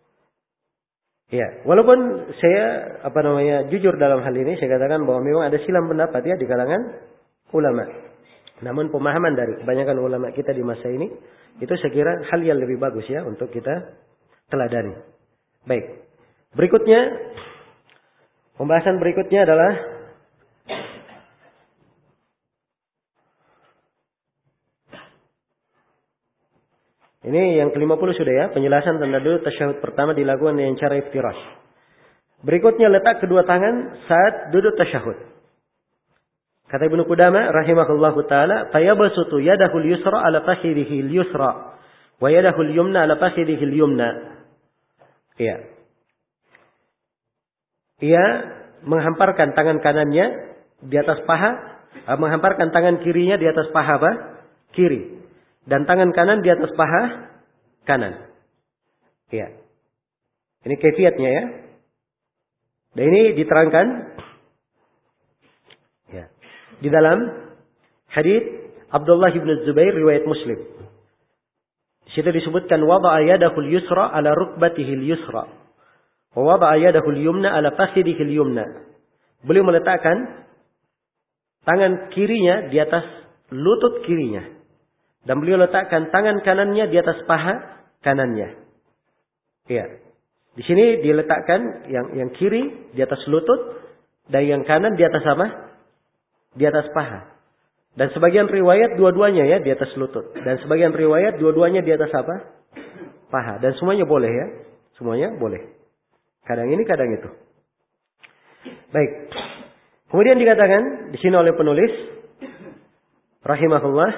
Ya, walaupun saya jujur dalam hal ini, saya katakan bahwa memang ada silang pendapat ya di kalangan ulama. Namun pemahaman dari kebanyakan ulama kita di masa ini, itu saya kira hal yang lebih bagus ya untuk kita teladani. Baik. Berikutnya, pembahasan berikutnya adalah ini yang ke-50 sudah ya, penjelasan tentang duduk tasyahud pertama dilakukan dengan cara iftirash. Berikutnya letak kedua tangan saat duduk tasyahud. Kata Ibnu Qudamah rahimahullahu taala, "Fayabsutu yadahu al-yusra ala fakhidhihi al-yusra wa yadahu al-yumna ala fakhidhihi al-yumna." Iya. Ia menghamparkan tangan kanannya di atas paha, menghamparkan tangan kirinya di atas paha apa? Kiri. Dan tangan kanan di atas paha kanan. Iya. Ini kaifiatnya ya. Dan ini diterangkan ya, di dalam hadits Abdullah bin Zubair riwayat Muslim. Di situ disebutkan wada'a yadahu al-yusra ala rukbatihi al-yusra. Wa wada'a yadahu al-yumna ala fakhidhihi al-yumna. Beliau meletakkan tangan kirinya di atas lutut kirinya. Dan beliau letakkan tangan kanannya di atas paha kanannya. Iya. Di sini diletakkan yang kiri di atas lutut dan yang kanan di atas apa? Di atas paha. Dan sebagian riwayat dua-duanya ya di atas lutut. Dan sebagian riwayat dua-duanya di atas apa? Paha. Dan semuanya boleh ya. Semuanya boleh. Kadang ini, kadang itu. Baik. Kemudian dikatakan di sini oleh penulis rahimahullah,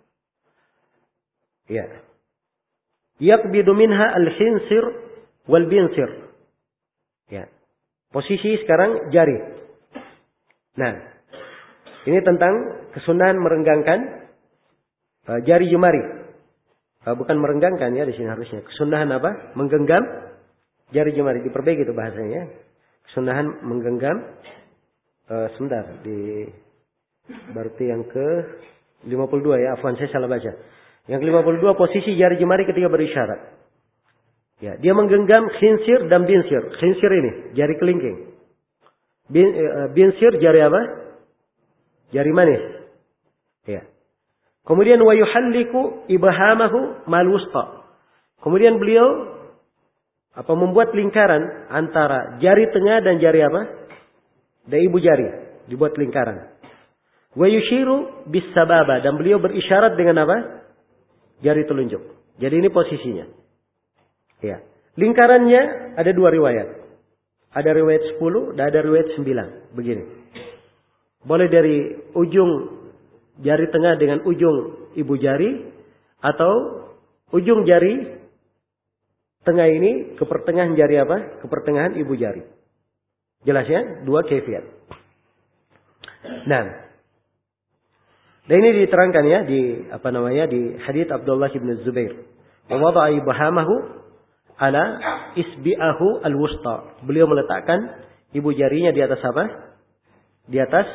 ya. Yaqbidu minha al-khinsir wal binsir. Ya. Posisi sekarang jari. Nah, ini tentang kesunahan merenggangkan jari jemari. Bukan merenggangkan ya di sini harusnya. Kesunahan apa? Menggenggam jari jemari. Diperbaiki itu bahasanya. Kesunahan menggenggam. Sebentar. Berarti yang ke 52 ya. Afwan saya salah baca. Yang ke 52 posisi jari jemari ketika berisyarat. Ya, dia menggenggam khinsir dan binsir. Khinsir ini jari kelingking. Binsir jari apa? Jari manis. Ya. Kemudian wa yuhalliku ibhamahu mal wusta. Kemudian beliau membuat lingkaran antara jari tengah dan jari apa? Dan ibu jari dibuat lingkaran. Wa yushiru bis sababa, dan beliau berisyarat dengan apa? Jari telunjuk. Jadi ini posisinya. Ya. Lingkarannya ada 2 riwayat. Ada riwayat 10 dan ada riwayat 9. Begini. Boleh dari ujung jari tengah dengan ujung ibu jari, atau ujung jari tengah ini ke pertengahan jari apa? Ke pertengahan ibu jari. Jelas ya? 2 kaifiat. Nah, dan ini diterangkan ya di di hadits Abdullah bin Zubair. Wa wada'a ibhamahu ala isbi'ahu al-wusta. Beliau meletakkan ibu jarinya di atas apa? Di atas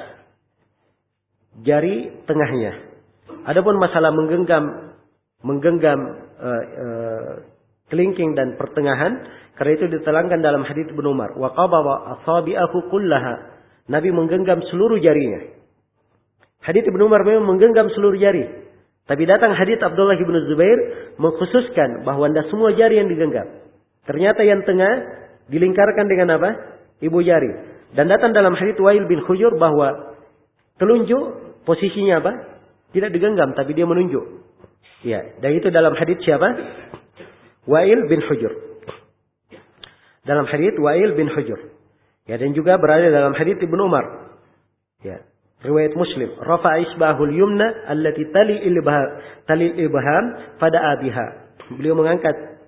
jari tengahnya. Adapun masalah menggenggam kelingking dan pertengahan, karena itu diterangkan dalam hadits Ibnu Umar. Wa qabada asabi'ahu kullaha. Nabi menggenggam seluruh jarinya. Hadits Ibnu Umar memang menggenggam seluruh jari. Tapi datang hadits Abdullah bin Zubair mengkhususkan bahwa tidak semua jari yang digenggam. Ternyata yang tengah dilingkarkan dengan apa? Ibu jari. Dan datang dalam hadits Wa'il bin Hujur bahwa telunjuk posisinya apa? Tidak digenggam, tapi dia menunjuk. Ya, dan itu dalam hadits siapa? Wa'il bin Hujur. Dalam hadits Wa'il bin Hujur. Ya, dan juga berada dalam hadits Ibnu Umar. Ya, riwayat Muslim, rafa'a isbahul yumna allati tali ibham fada'a biha. Beliau mengangkat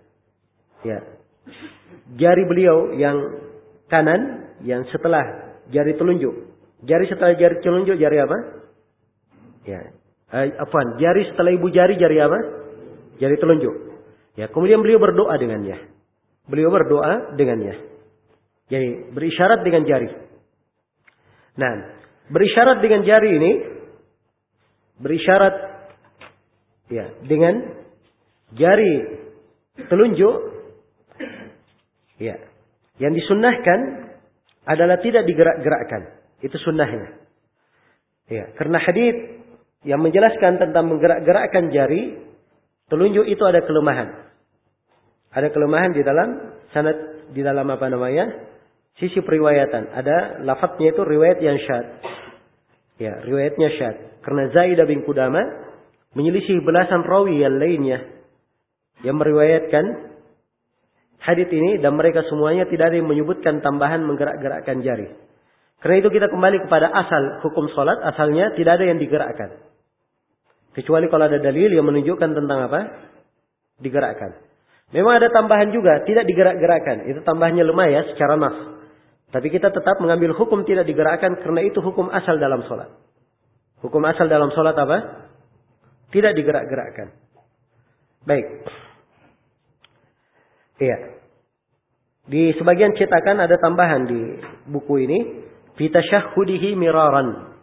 jari beliau yang kanan yang setelah jari telunjuk. Jari setelah jari telunjuk jari apa? Jari setelah ibu jari apa? Jari telunjuk. Ya, kemudian beliau berdoa dengannya. Jadi berisyarat dengan jari. Nah, berisyarat dengan jari ini dengan jari telunjuk yang disunnahkan adalah tidak digerak-gerakkan. Itu sunnahnya. Karena hadits yang menjelaskan tentang menggerak-gerakkan jari telunjuk itu ada kelemahan. Ada kelemahan di dalam sanad, di dalam sisi periwayatan. Ada lafadznya itu riwayat yang syadz. Riwayatnya syadz. Karena Zaidah bin Qudamah menyelisih belasan rawi yang lainnya yang meriwayatkan hadits ini, dan mereka semuanya tidak ada yang menyebutkan tambahan menggerak-gerakkan jari. Karena itu kita kembali kepada asal hukum salat, asalnya tidak ada yang digerakkan. Kecuali kalau ada dalil yang menunjukkan tentang apa? Digerakkan. Memang ada tambahan juga, tidak digerak-gerakkan. Itu tambahannya lemah ya secara nas. Tapi kita tetap mengambil hukum tidak digerakkan karena itu hukum asal dalam salat. Hukum asal dalam salat apa? Tidak digerak-gerakkan. Baik. Di sebagian cetakan ada tambahan di buku ini, fi tasyahhudihi miraran.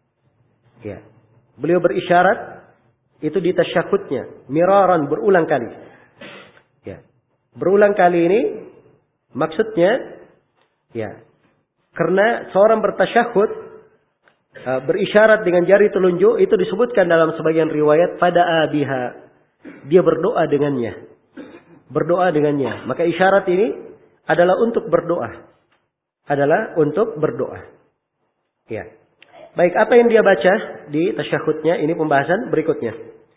Beliau berisyarat itu di tasyahhudnya, miraran, berulang kali. Berulang kali ini maksudnya karena seorang bertasyahud berisyarat dengan jari telunjuk itu disebutkan dalam sebagian riwayat pada abiha, dia berdoa dengannya. Maka isyarat ini adalah untuk berdoa. Baik, apa yang dia baca di tasyahudnya ini pembahasan berikutnya.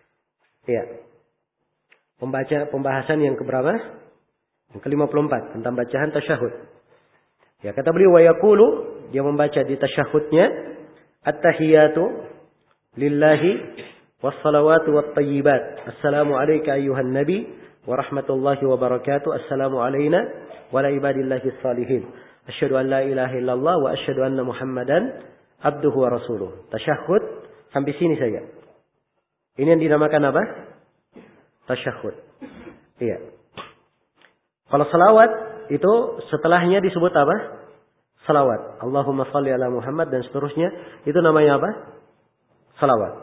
Pembahasan yang keberapa? Yang ke-54 tentang bacaan tasyahud. Kata beliau wa yaqulu, dia membaca di tasyahudnya, at-tahiyatu lillahi was-salawatu wat-thayyibat. Assalamu alayka ayyuhan nabi wa rahmatullahi wa barakatuh. Assalamu alayna wa ala ibadillahis salihin. Asyhadu an la ilaha illallah wa asyhadu anna Muhammadan abduhu wa rasuluh. Tasyahud sampai sini saja. Ini yang dinamakan apa? Tasyahud. Kalau salawat itu setelahnya disebut apa? Salawat. Allahumma shalli ala Muhammad dan seterusnya. Itu namanya apa? Salawat.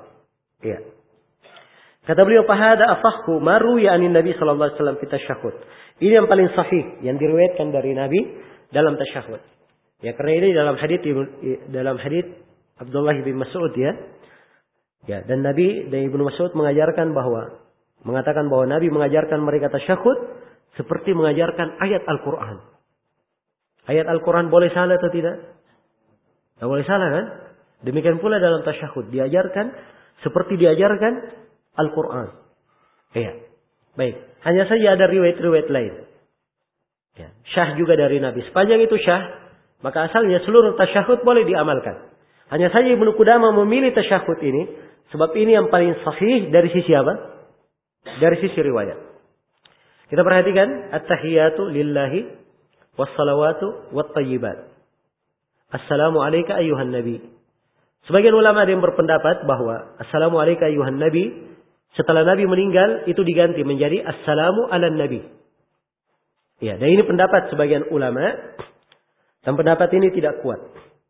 Kata beliau, fahada asahhu maru ya'ni Nabi sallallahu alaihi wasallam fi tasyahhud. Ini yang paling sahih yang diriwayatkan dari Nabi dalam tasyahhud. Karena ini dalam hadits Abdullah bin Mas'ud dan Nabi dan Ibnu Mas'ud mengatakan bahwa Nabi mengajarkan mereka tasyahhud seperti mengajarkan ayat Al-Quran. Ayat Al-Quran boleh salah atau tidak? Tidak boleh salah kan? Demikian pula dalam tasyahud. Diajarkan seperti diajarkan Al-Quran. Baik. Hanya saja ada riwayat-riwayat lain. Syah juga dari Nabi. Sepanjang itu syah, maka asalnya seluruh tasyahud boleh diamalkan. Hanya saja Ibnu Qudamah memilih tasyahud ini. Sebab ini yang paling sahih dari sisi apa? Dari sisi riwayat. Kita perhatikan at-tahiyatu lillahi was-salawatu wat-thayyibat. Assalamu alayka ayyuhan nabi. Sebagian ulama ada yang berpendapat bahwa assalamu alayka ayyuhan nabi setelah Nabi meninggal itu diganti menjadi assalamu ala nabi. Dan ini pendapat sebagian ulama dan pendapat ini tidak kuat.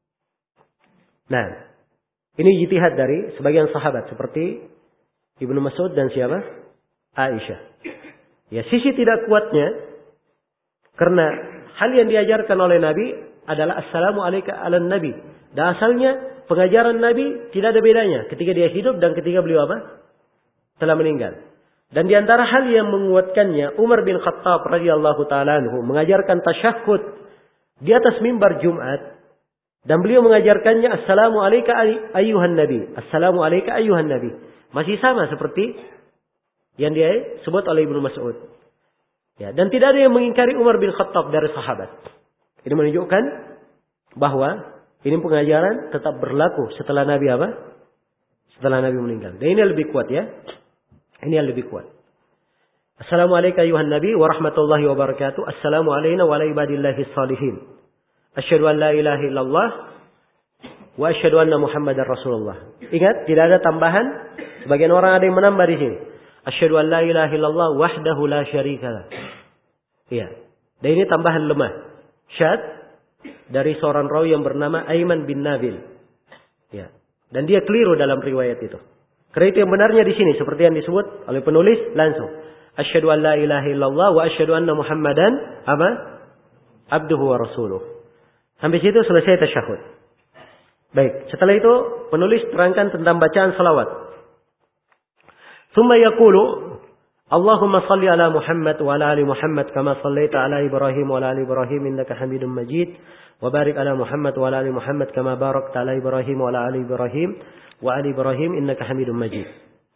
Nah, ini ijtihad dari sebagian sahabat seperti Ibnu Mas'ud dan siapa? Aisyah. Sisi tidak kuatnya karena hal yang diajarkan oleh Nabi adalah assalamu alayka ala nabi. Dan asalnya pengajaran Nabi tidak ada bedanya ketika dia hidup dan ketika beliau apa? Telah meninggal. Dan di antara hal yang menguatkannya, Umar bin Khattab radhiyallahu taala anhu mengajarkan tasyahhud di atas mimbar Jumat dan beliau mengajarkannya assalamu alayka ayyuhan nabi. Assalamu alayka ayyuhan nabi. Masih sama seperti yang dia sebut oleh Ibnu Mas'ud. Dan tidak ada yang mengingkari Umar bin Khattab dari sahabat. Ini menunjukkan bahwa ini pengajaran tetap berlaku setelah Nabi apa? Setelah Nabi meninggal. Dan ini yang lebih kuat ya. Ini yang lebih kuat. Assalamualaikum ayuhan Nabi wa rahmatullahi wa barakatuh. Assalamu alayna wa ala ibadillahi salihin. Asyhadu an la ilaha illallah wa asyhadu anna Muhammadar Rasulullah. Ingat, tidak ada tambahan. Sebagian orang ada yang menambah di sini. Asyhadu an la ilaha illallah wahdahu la syarikalah. Iya. Dan ini tambahan lemah. Syad dari seorang rawi yang bernama Aiman bin Nabil. Ya. Dan dia keliru dalam riwayat itu. Karena itu yang benarnya di sini seperti yang disebut oleh penulis langsung. Asyhadu an la ilaha illallah wa asyhadu anna Muhammadan apa? Abduhu wa rasuluh. Sampai situ selesai tasyahud. Baik, setelah itu penulis terangkan tentang bacaan salawat. Tsumma yaqulu Allahumma salli ala Muhammad wa ala ali Muhammad kama sallaita ala Ibrahim wa ala ali Ibrahim innaka Hamidum Majid wa barik ala Muhammad wa ala ali Muhammad kama barakta ala Ibrahim wa ala ali Ibrahim wa ali Ibrahim innaka Hamidum Majid.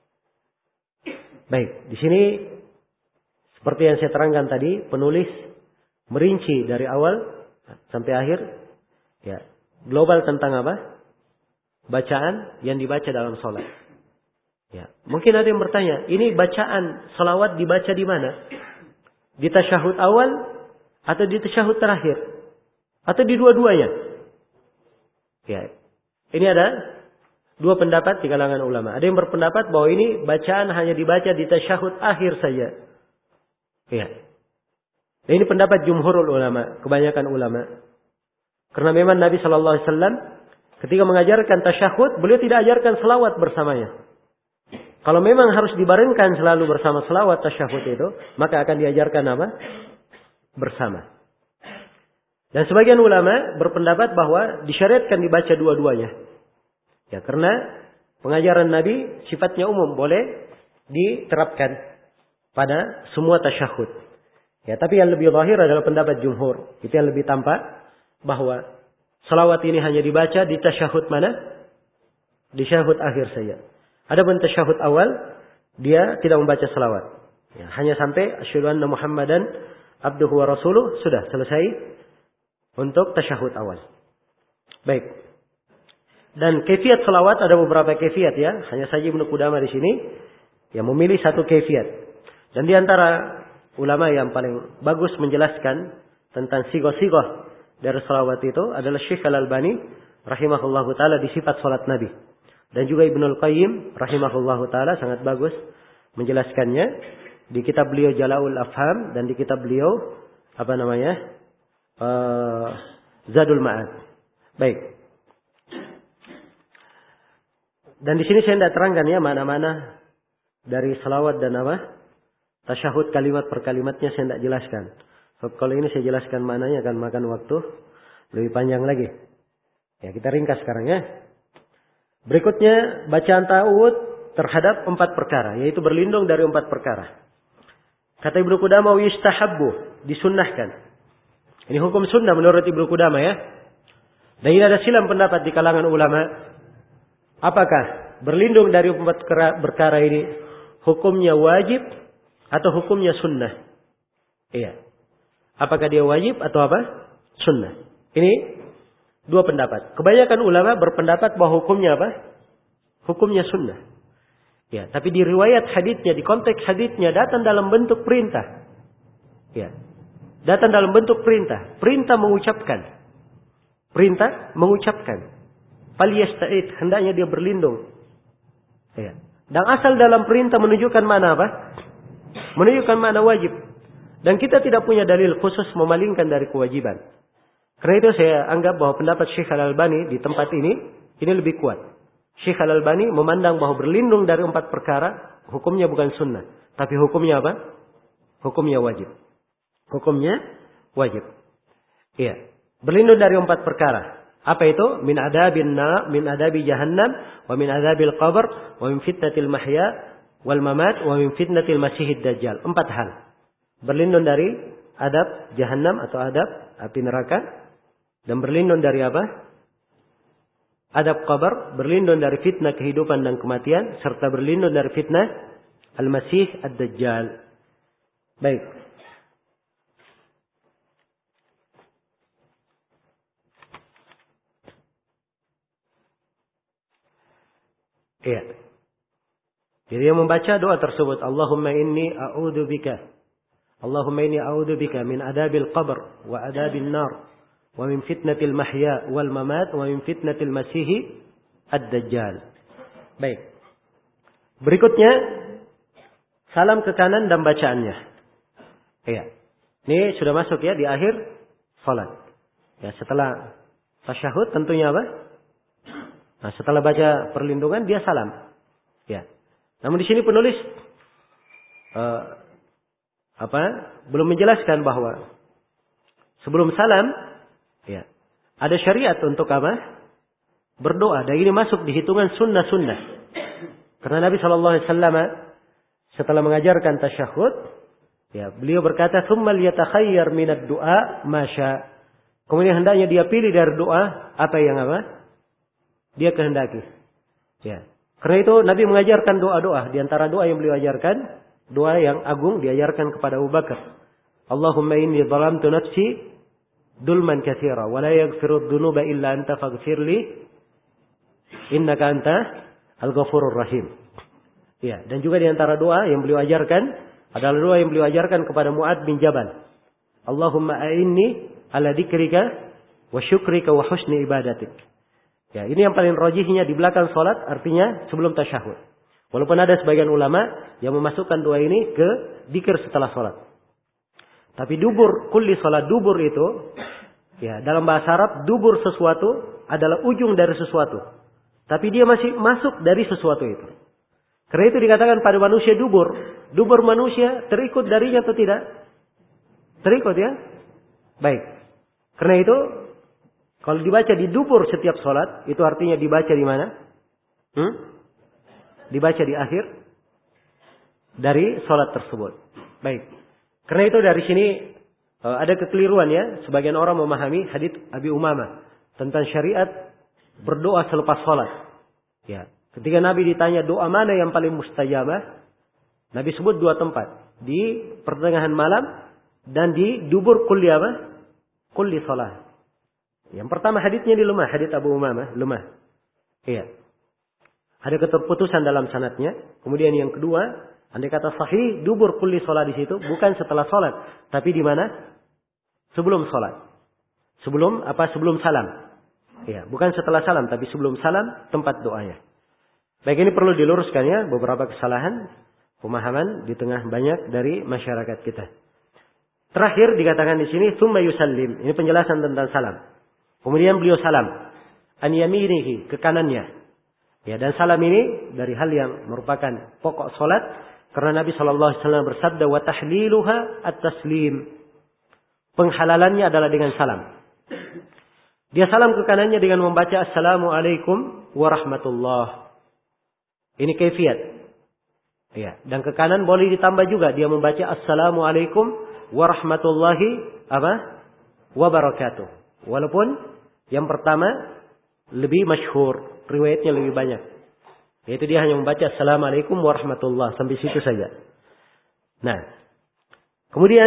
Baik, di sini seperti yang saya terangkan tadi, penulis merinci dari awal sampai akhir ya, global tentang apa? Bacaan yang dibaca dalam salat. Ya, mungkin ada yang bertanya, ini bacaan salawat dibaca di mana? Di tasyahud awal atau di tasyahud terakhir? Atau di dua-duanya? Ya. Ini ada dua pendapat di kalangan ulama. Ada yang berpendapat bahwa ini bacaan hanya dibaca di tasyahud akhir saja. Ya. Dan ini pendapat jumhurul ulama, kebanyakan ulama. Karena memang Nabi sallallahu alaihi wasallam ketika mengajarkan tasyahud, beliau tidak ajarkan selawat bersamanya. Kalau memang harus dibarengkan selalu bersama selawat tasyahud itu, maka akan diajarkan apa? Bersama. Dan sebagian ulama berpendapat bahwa disyariatkan dibaca dua-duanya. Ya, karena pengajaran Nabi sifatnya umum, boleh diterapkan pada semua tasyahud. Ya, tapi yang lebih zahir adalah pendapat jumhur. Itu yang lebih tampak bahwa selawat ini hanya dibaca di tasyahud mana? Di tasyahud akhir saja. Adapun tasyahud awal, dia tidak membaca selawat. Ya, hanya sampai asyhadu anna Muhammadan abduhu wa rasuluh, sudah selesai untuk tasyahud awal. Baik. Dan kaifiat selawat ada beberapa kaifiat ya. Hanya saja Ibnu Qudamah di sini yang memilih satu kaifiat. Dan di antara ulama yang paling bagus menjelaskan tentang sigoh-sigoh dari salawat itu adalah Syekh Al-Albani rahimahullahu taala di sifat salat Nabi. Dan juga Ibnul Qayyim rahimahullahu taala sangat bagus menjelaskannya di kitab beliau Jala'ul Afham dan di kitab beliau apa namanya? Zadul Ma'ad. Baik. Dan di sini saya tidak terangkan ya mana-mana dari salawat dan apa? Tasyahud kalimat per kalimatnya saya tidak jelaskan. So, kalau ini saya jelaskan maknanya akan makan waktu lebih panjang lagi. Ya, kita ringkas sekarang ya. Berikutnya bacaan ta'awud terhadap 4 perkara, yaitu berlindung dari 4 perkara. Kata Ibnu Qudamah yustahabbu, disunnahkan. Ini hukum sunnah menurut Ibnu Qudamah ya. Dan ini ada silang pendapat di kalangan ulama. Apakah berlindung dari 4 perkara ini hukumnya wajib atau hukumnya sunnah? Iya. Apakah dia wajib atau apa? Sunnah. Ini dua pendapat. Kebanyakan ulama berpendapat bahwa hukumnya apa? Hukumnya sunnah. Ya, tapi di riwayat haditsnya, di konteks haditsnya datang dalam bentuk perintah. Ya. Datang dalam bentuk perintah. Perintah mengucapkan. Perintah mengucapkan. Falyasta'id, hendaknya dia berlindung. Ya. Dan asal dalam perintah menunjukkan mana apa? Menunjukkan mana wajib. Dan kita tidak punya dalil khusus memalingkan dari kewajiban. Karena itu saya anggap bahwa pendapat Syekh Al-Albani di tempat ini lebih kuat. Syekh Al-Albani memandang bahwa berlindung dari 4 perkara hukumnya bukan sunnah, tapi hukumnya apa? Hukumnya wajib. Hukumnya wajib. Iya. Berlindung dari 4 perkara. Apa itu? Min adabi jahannam, wa min adabil qabr, wa min fitnatil mahya wal mamat, wa min fitnatil masihid dajjal. 4 hal. Berlindung dari adab jahannam atau adab api neraka. Dan berlindung dari apa? Adab qabr, berlindung dari fitnah kehidupan dan kematian, serta berlindung dari fitnah al-masih ad-dajjal. Baik. Iya. Jadi dia membaca doa tersebut, Allahumma inni a'udzubika min adabil qabr wa adabil nar wa min fitnatil mahya wal mamat wa min fitnatil masihi ad-dajjal. Baik. Berikutnya salam ke kanan dan bacaannya. Iya. Ini sudah masuk ya di akhir salat. Ya, setelah tasyahud tentunya apa? Nah, setelah baca perlindungan dia salam. Ya. Namun di sini penulis belum menjelaskan bahwa sebelum salam ya ada syariat untuk apa? Berdoa. Dan ini masuk di hitungan sunnah-sunnah. Karena Nabi SAW setelah mengajarkan tasyahud, ya beliau berkata, "Tsumma liyatakhayyar minad du'a ma syaa." Kemudian hendaknya dia pilih dari doa apa yang dia kehendaki. Ya. Karena itu Nabi mengajarkan doa-doa. Di antara doa yang beliau ajarkan, doa yang agung diajarkan kepada Abu Bakar. Allahumma inni zalamtu nafsi dulman katsira wa la yaghfiru dzunuba illa anta faghfirli innaka anta al-ghafurur rahim. Ya, dan juga di antara doa yang beliau ajarkan adalah doa yang beliau ajarkan kepada Mu'adz bin Jabal. Allahumma a'inni ala dzikrika wa syukrika wa husni ibadatik. Ya, ini yang paling rajihnya di belakang salat, artinya sebelum tasyahud. Walaupun ada sebagian ulama yang memasukkan doa ini ke dzikir setelah salat. Tapi dubur kulli salat, dubur itu ya dalam bahasa Arab dubur sesuatu adalah ujung dari sesuatu. Tapi dia masih masuk dari sesuatu itu. Karena itu dikatakan pada manusia dubur. Dubur manusia terikut darinya atau tidak? Terikut ya? Baik. Karena itu kalau dibaca di dubur setiap sholat, itu artinya dibaca di mana? Dibaca di akhir dari sholat tersebut. Baik. Karena itu dari sini ada kekeliruan ya. Sebagian orang memahami hadits Abi Umamah tentang syariat berdoa selepas sholat. Ya. Ketika Nabi ditanya doa mana yang paling mustajabah, Nabi sebut dua tempat. Di pertengahan malam dan di dubur kulli sholat. Yang pertama haditsnya di lemah, hadits Abu Umamah lemah. Iya. Ada keterputusan dalam sanadnya. Kemudian yang kedua, andai kata sahih, dubur kulli sholat di situ bukan setelah sholat, tapi di mana? Sebelum sholat. Sebelum salam. Iya, bukan setelah salam, tapi sebelum salam tempat doanya. Baik, ini perlu diluruskan ya, beberapa kesalahan pemahaman di tengah banyak dari masyarakat kita. Terakhir dikatakan di sini tsumma yusallim. Ini penjelasan tentang salam. Kemudian beliau salam an yaminihi, ke kanannya. Ya, dan salam ini dari hal yang merupakan pokok salat karena Nabi sallallahu alaihi wasallam bersabda wa tahliluha at-taslim. Penghalalannya adalah dengan salam. Dia salam ke kanannya dengan membaca assalamualaikum warahmatullah. Ini kaifiat. Ya, dan ke kanan boleh ditambah juga dia membaca assalamualaikum warahmatullahi wabarakatuh. Walaupun yang pertama lebih masyhur, riwayatnya lebih banyak. Yaitu dia hanya membaca assalamualaikum warahmatullah sampai situ saja. Nah, kemudian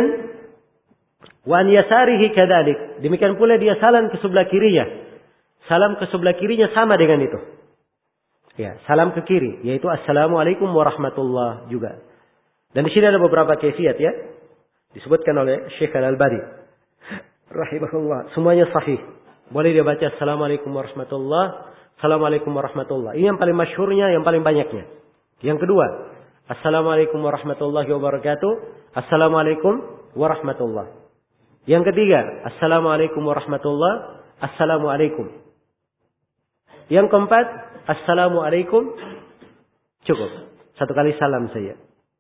wa an yasarihi kadzalik. Demikian pula dia salam ke sebelah kirinya. Salam ke sebelah kirinya sama dengan itu. Ya, salam ke kiri yaitu assalamualaikum warahmatullah juga. Dan di sini ada beberapa kaifiat ya. Disebutkan oleh Syekh Al-Albani rahimahullah, semuanya sahih. Boleh dia baca assalamualaikum warahmatullah, assalamualaikum warahmatullah. Ini yang paling masyhurnya, yang paling banyaknya. Yang kedua, assalamualaikum warahmatullahi wabarakatuh, assalamualaikum warahmatullah. Yang ketiga, assalamualaikum warahmatullah, assalamualaikum. Yang keempat, assalamualaikum, cukup. Satu kali salam saja.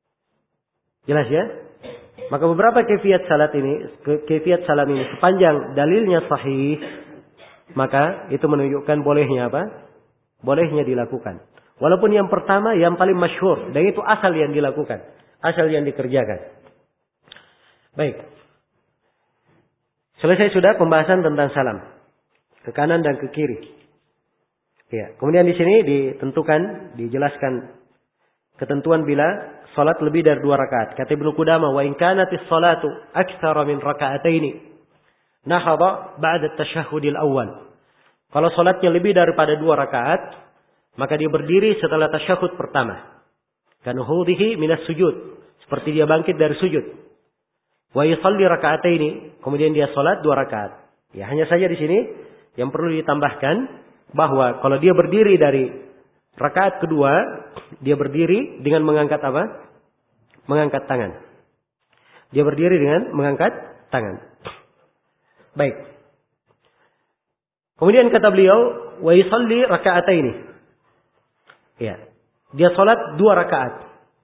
Jelas ya? Maka beberapa kaifiat salam ini sepanjang dalilnya sahih, maka itu menunjukkan bolehnya apa? Bolehnya dilakukan. Walaupun yang pertama yang paling masyhur dan itu asal yang dilakukan, asal yang dikerjakan. Baik. Selesai sudah pembahasan tentang salam ke kanan dan ke kiri. Ya, kemudian di sini dijelaskan ketentuan bila salat lebih dari 2 rakaat. Kata Ibnu Qudamah, wa in kanatis salatu aktsara min raka'ataini nahadha ba'da at-tashahhudil awwal. Kalau salatnya lebih daripada 2 rakaat, maka dia berdiri setelah tasyahud pertama. Kanuhudihi minas sujud, seperti dia bangkit dari sujud. Wa yusalli raka'ataini, kemudian dia salat 2 rakaat. Ya, hanya saja di sini yang perlu ditambahkan bahwa kalau dia berdiri dari rakaat kedua, dia berdiri dengan mengangkat apa? Mengangkat tangan. Dia berdiri dengan mengangkat tangan. Baik. Kemudian kata beliau, wa yusalli raka'ataini. Ya. Dia salat 2 rakaat.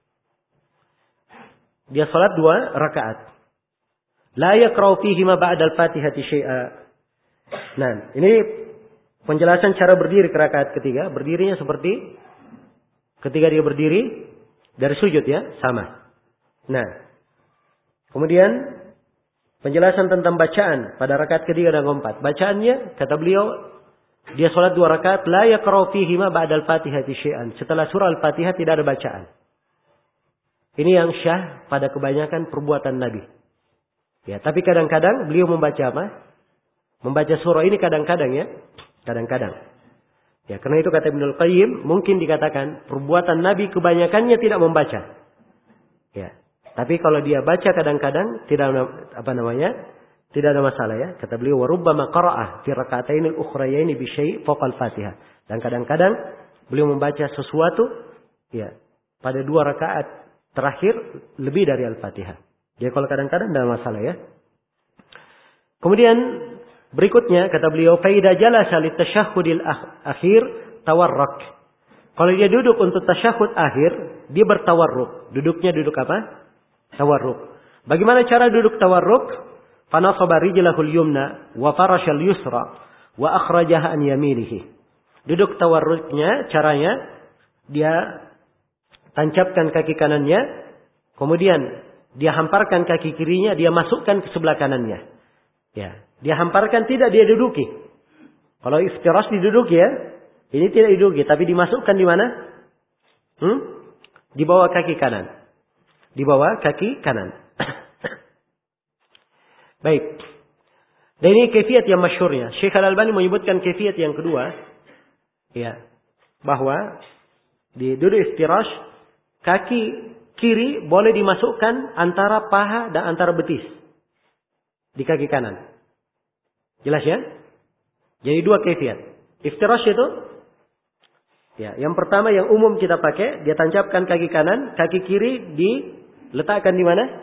Dia salat 2 rakaat. La yaqra'u fihi ma ba'da al-Fatihati syai'a. Nah, ini penjelasan cara berdiri ke rakaat ketiga. Berdirinya seperti ketika dia berdiri dari sujud ya, sama. Nah, kemudian penjelasan tentang bacaan pada rakaat ketiga dan keempat. Bacaannya, kata beliau, dia sholat 2 rakaat, la yaqra'u fihi ma ba'da al-Fatihati syai'an. Setelah surah Al-Fatihah tidak ada bacaan. Ini yang syah pada kebanyakan perbuatan Nabi. Ya, tapi kadang-kadang beliau membaca apa? Membaca surah ini kadang-kadang ya. Kadang-kadang. Ya, karena itu kata Ibnul Qayyim, mungkin dikatakan perbuatan Nabi kebanyakannya tidak membaca. Ya. Tapi kalau dia baca kadang-kadang tidak tidak ada masalah ya. Kata beliau, wa rubbama qara'ah fi raka'ataini al-ukhrayaini bi syai' fawqa al-Fatihah. Dan kadang-kadang beliau membaca sesuatu ya pada 2 rakaat terakhir lebih dari Al-Fatihah. Jadi kalau kadang-kadang tidak ada masalah ya. Kemudian berikutnya kata beliau, fa idza jalasa litasyahhudil akhir tawarrak. Kalau dia duduk untuk tasyahud akhir, dia bertawarruk. Duduknya duduk apa? Tawarruk. Bagaimana cara duduk tawarruk? Fanasaba rijlahul yumna wa farashal yusra wa akhrajaha an yaminihi. Duduk tawarruknya caranya dia tancapkan kaki kanannya, kemudian dia hamparkan kaki kirinya, dia masukkan ke sebelah kanannya. Ya, dia hamparkan, tidak dia duduki. Kalau iftirash diduduki ya, ini tidak diduduki, tapi dimasukkan di mana? Di bawah kaki kanan. Di bawah kaki kanan. Baik. Dan ini kaifiat yang masyhurnya. Syekh Al-Albani menyebutkan kaifiat yang kedua, ya, bahwa di duduk iftirash kaki kiri boleh dimasukkan antara paha dan antara betis di kaki kanan. Jelas ya? Jadi 2 kaifiat. Iftirash itu ya, yang pertama yang umum kita pakai, dia tancapkan kaki kanan, kaki kiri diletakkan di mana?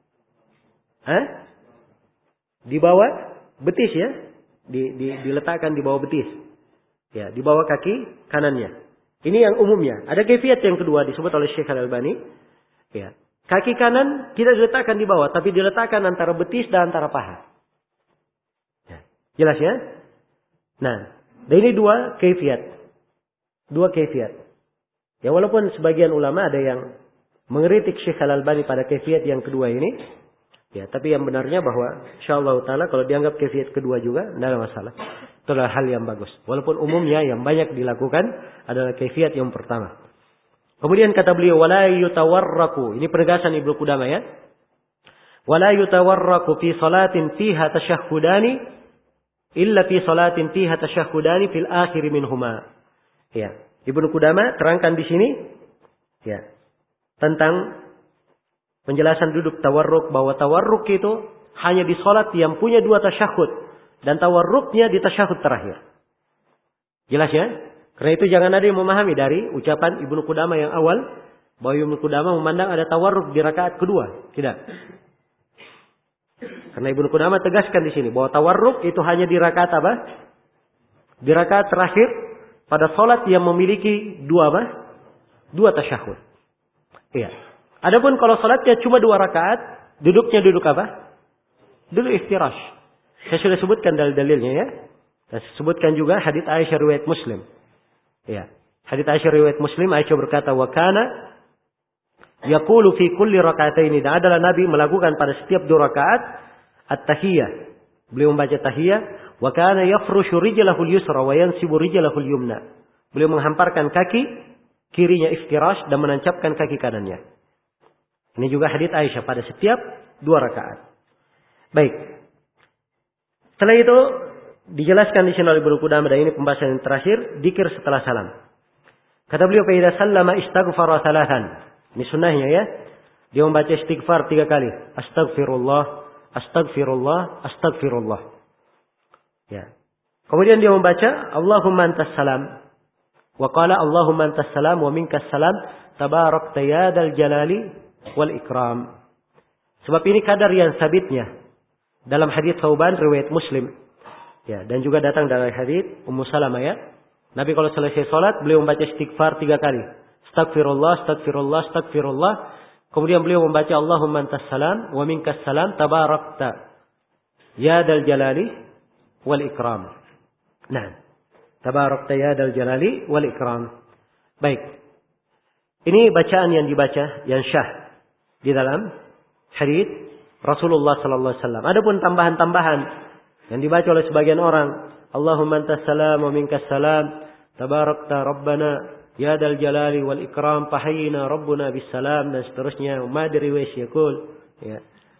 Di bawah betis ya. Diletakkan di bawah betis. Ya, di bawah kaki kanannya. Ini yang umumnya. Ada kaifiat yang kedua disebut oleh Syekh Al-Albani. Ya. Kaki kanan tidak diletakkan di bawah, tapi diletakkan antara betis dan antara paha. Ya. Jelas ya? Nah, dan ini 2 kaifiat. 2 kaifiat. Ya, walaupun sebagian ulama ada yang mengkritik Syekh Al-Albani pada kaifiat yang kedua ini. Ya, tapi yang benarnya bahwa insyaallah taala kalau dianggap kaifiat kedua juga tidak ada masalah. Itu adalah hal yang bagus. Walaupun umumnya yang banyak dilakukan adalah kaifiat yang pertama. Kemudian kata beliau, wala yutawarraku. Ini penegasan Ibnu Qudamah ya. Wala yutawarraku fi salatin fiha tasyahhudani illa fi salatin fiha tasyahhudani fil akhir minhuma. Ya, Ibnu Qudamah terangkan di sini ya tentang penjelasan duduk tawarruk, bahwa tawarruk itu hanya di salat yang punya 2 tasyahud dan tawarruknya di tasyahud terakhir. Jelas ya? Karena itu jangan ada yang memahami dari ucapan Ibnu Qudamah yang awal bahwa Ibnu Qudamah memandang ada tawarruk di rakaat kedua. Tidak. Karena Ibnu Qudamah tegaskan di sini bahwa tawarruk itu hanya di rakaat apa? Di rakaat terakhir pada salat yang memiliki 2 apa? 2 tasyahud. Iya. Adapun kalau salatnya cuma 2 rakaat, duduknya duduk apa? Duduk iftirash. Saya sudah sebutkan dalil-dalilnya ya. Saya sebutkan juga hadits Aisyah riwayat Muslim. Ya. Hadits Aisyah riwayat Muslim, Aisyah berkata, wa kana yaqulu fi kulli raka'ataini. Dan adalah Nabi melakukan pada setiap 2 rakaat at-tahiyyah. Beliau membaca tahiyyah, wa kana yafrushu rijlahu al-yusra wa yansibu rijlahu al-yumna. Beliau menghamparkan kaki kirinya iftirash dan menancapkan kaki kanannya. Ini juga hadits Aisyah pada setiap 2 rakaat. Baik. Setelah itu dijelaskan di sini oleh Ibnu Qudamah, dan ini pembahasan yang terakhir, dzikir setelah salam. Kata beliau, "Fa idza sallama istaghfara thalathan." Ini sunnahnya ya. Dia membaca istighfar 3 kali. Astagfirullah, astagfirullah, astagfirullah. Ya. Kemudian dia membaca Allahumma antas salam. Wa qala Allahumma antas salam wa minkas salam tabarakta ya dzal jalali wal ikram. Sebab ini kadar yang sabitnya dalam hadis Thauban riwayat Muslim. Ya, dan juga datang dari hadis Ummu Salamah ya. Nabi kalau selesai salat beliau membaca istighfar 3 kali. Astagfirullah, astagfirullah, astagfirullah. Kemudian beliau membaca Allahumma antas salam wa minkas salam tabarakta ya dzal jalali wal ikram. Nah, tabarakta ya dzal jalali wal ikram. Baik. Ini bacaan yang dibaca yang syah di dalam hadis Rasulullah sallallahu alaihi wasallam. Adapun tambahan-tambahan yang dibaca oleh sebagian orang, Allahumma antas salam wa minkas salam tabarakta rabbana ya dzal jalali wal ikram fahayyina rabbuna bis salam dan seterusnya, madri wa yaqul ya.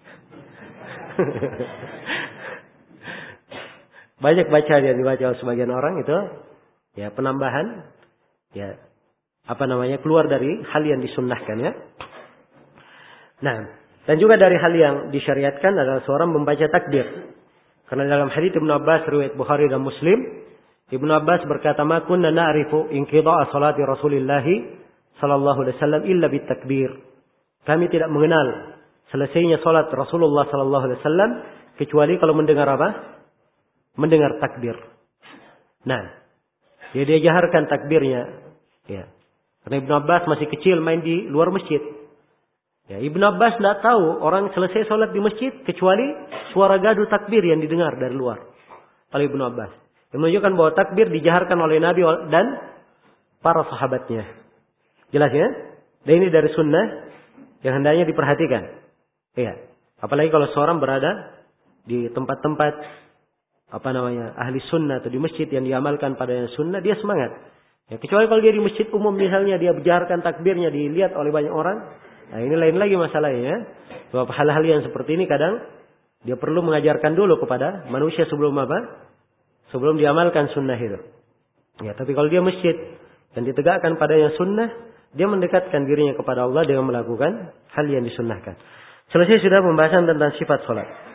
Banyak bacaan yang dibaca oleh sebagian orang itu ya penambahan ya keluar dari hal yang disunnahkan ya. Nah, dan juga dari hal yang disyariatkan adalah seorang membaca takbir. Karena dalam hadis Ibnu Abbas riwayat Bukhari dan Muslim, Ibnu Abbas berkata, "Ma kunna na'rifu inqida'a salati Rasulillah sallallahu alaihi wasallam illa bitakbir." Kami tidak mengenal selesainya salat Rasulullah sallallahu alaihi wasallam kecuali kalau mendengar apa? Mendengar takbir. Nah, dia jaharkan takbirnya. Ya. Karena Ibnu Abbas masih kecil main di luar masjid. Ya, Ibnu Abbas tidak tahu orang selesai sholat di masjid kecuali suara gaduh takbir yang didengar dari luar oleh Ibnu Abbas. Yang menunjukkan bahwa takbir dijaharkan oleh Nabi dan para sahabatnya. Jelas ya? Dan ini dari sunnah yang hendaknya diperhatikan. Ya. Apalagi kalau seorang berada di tempat-tempat ahli sunnah atau di masjid yang diamalkan pada sunnah, dia semangat. Ya, kecuali kalau dia di masjid umum misalnya dia berjaharkan takbirnya dilihat oleh banyak orang. Nah, ini lain lagi masalahnya. Sebab hal-hal yang seperti ini kadang dia perlu mengajarkan dulu kepada manusia sebelum sebelum diamalkan sunnah itu. Ya, tapi kalau dia masjid dan ditegakkan pada yang sunnah, dia mendekatkan dirinya kepada Allah dengan melakukan hal yang disunnahkan. Selesai sudah pembahasan tentang sifat salat.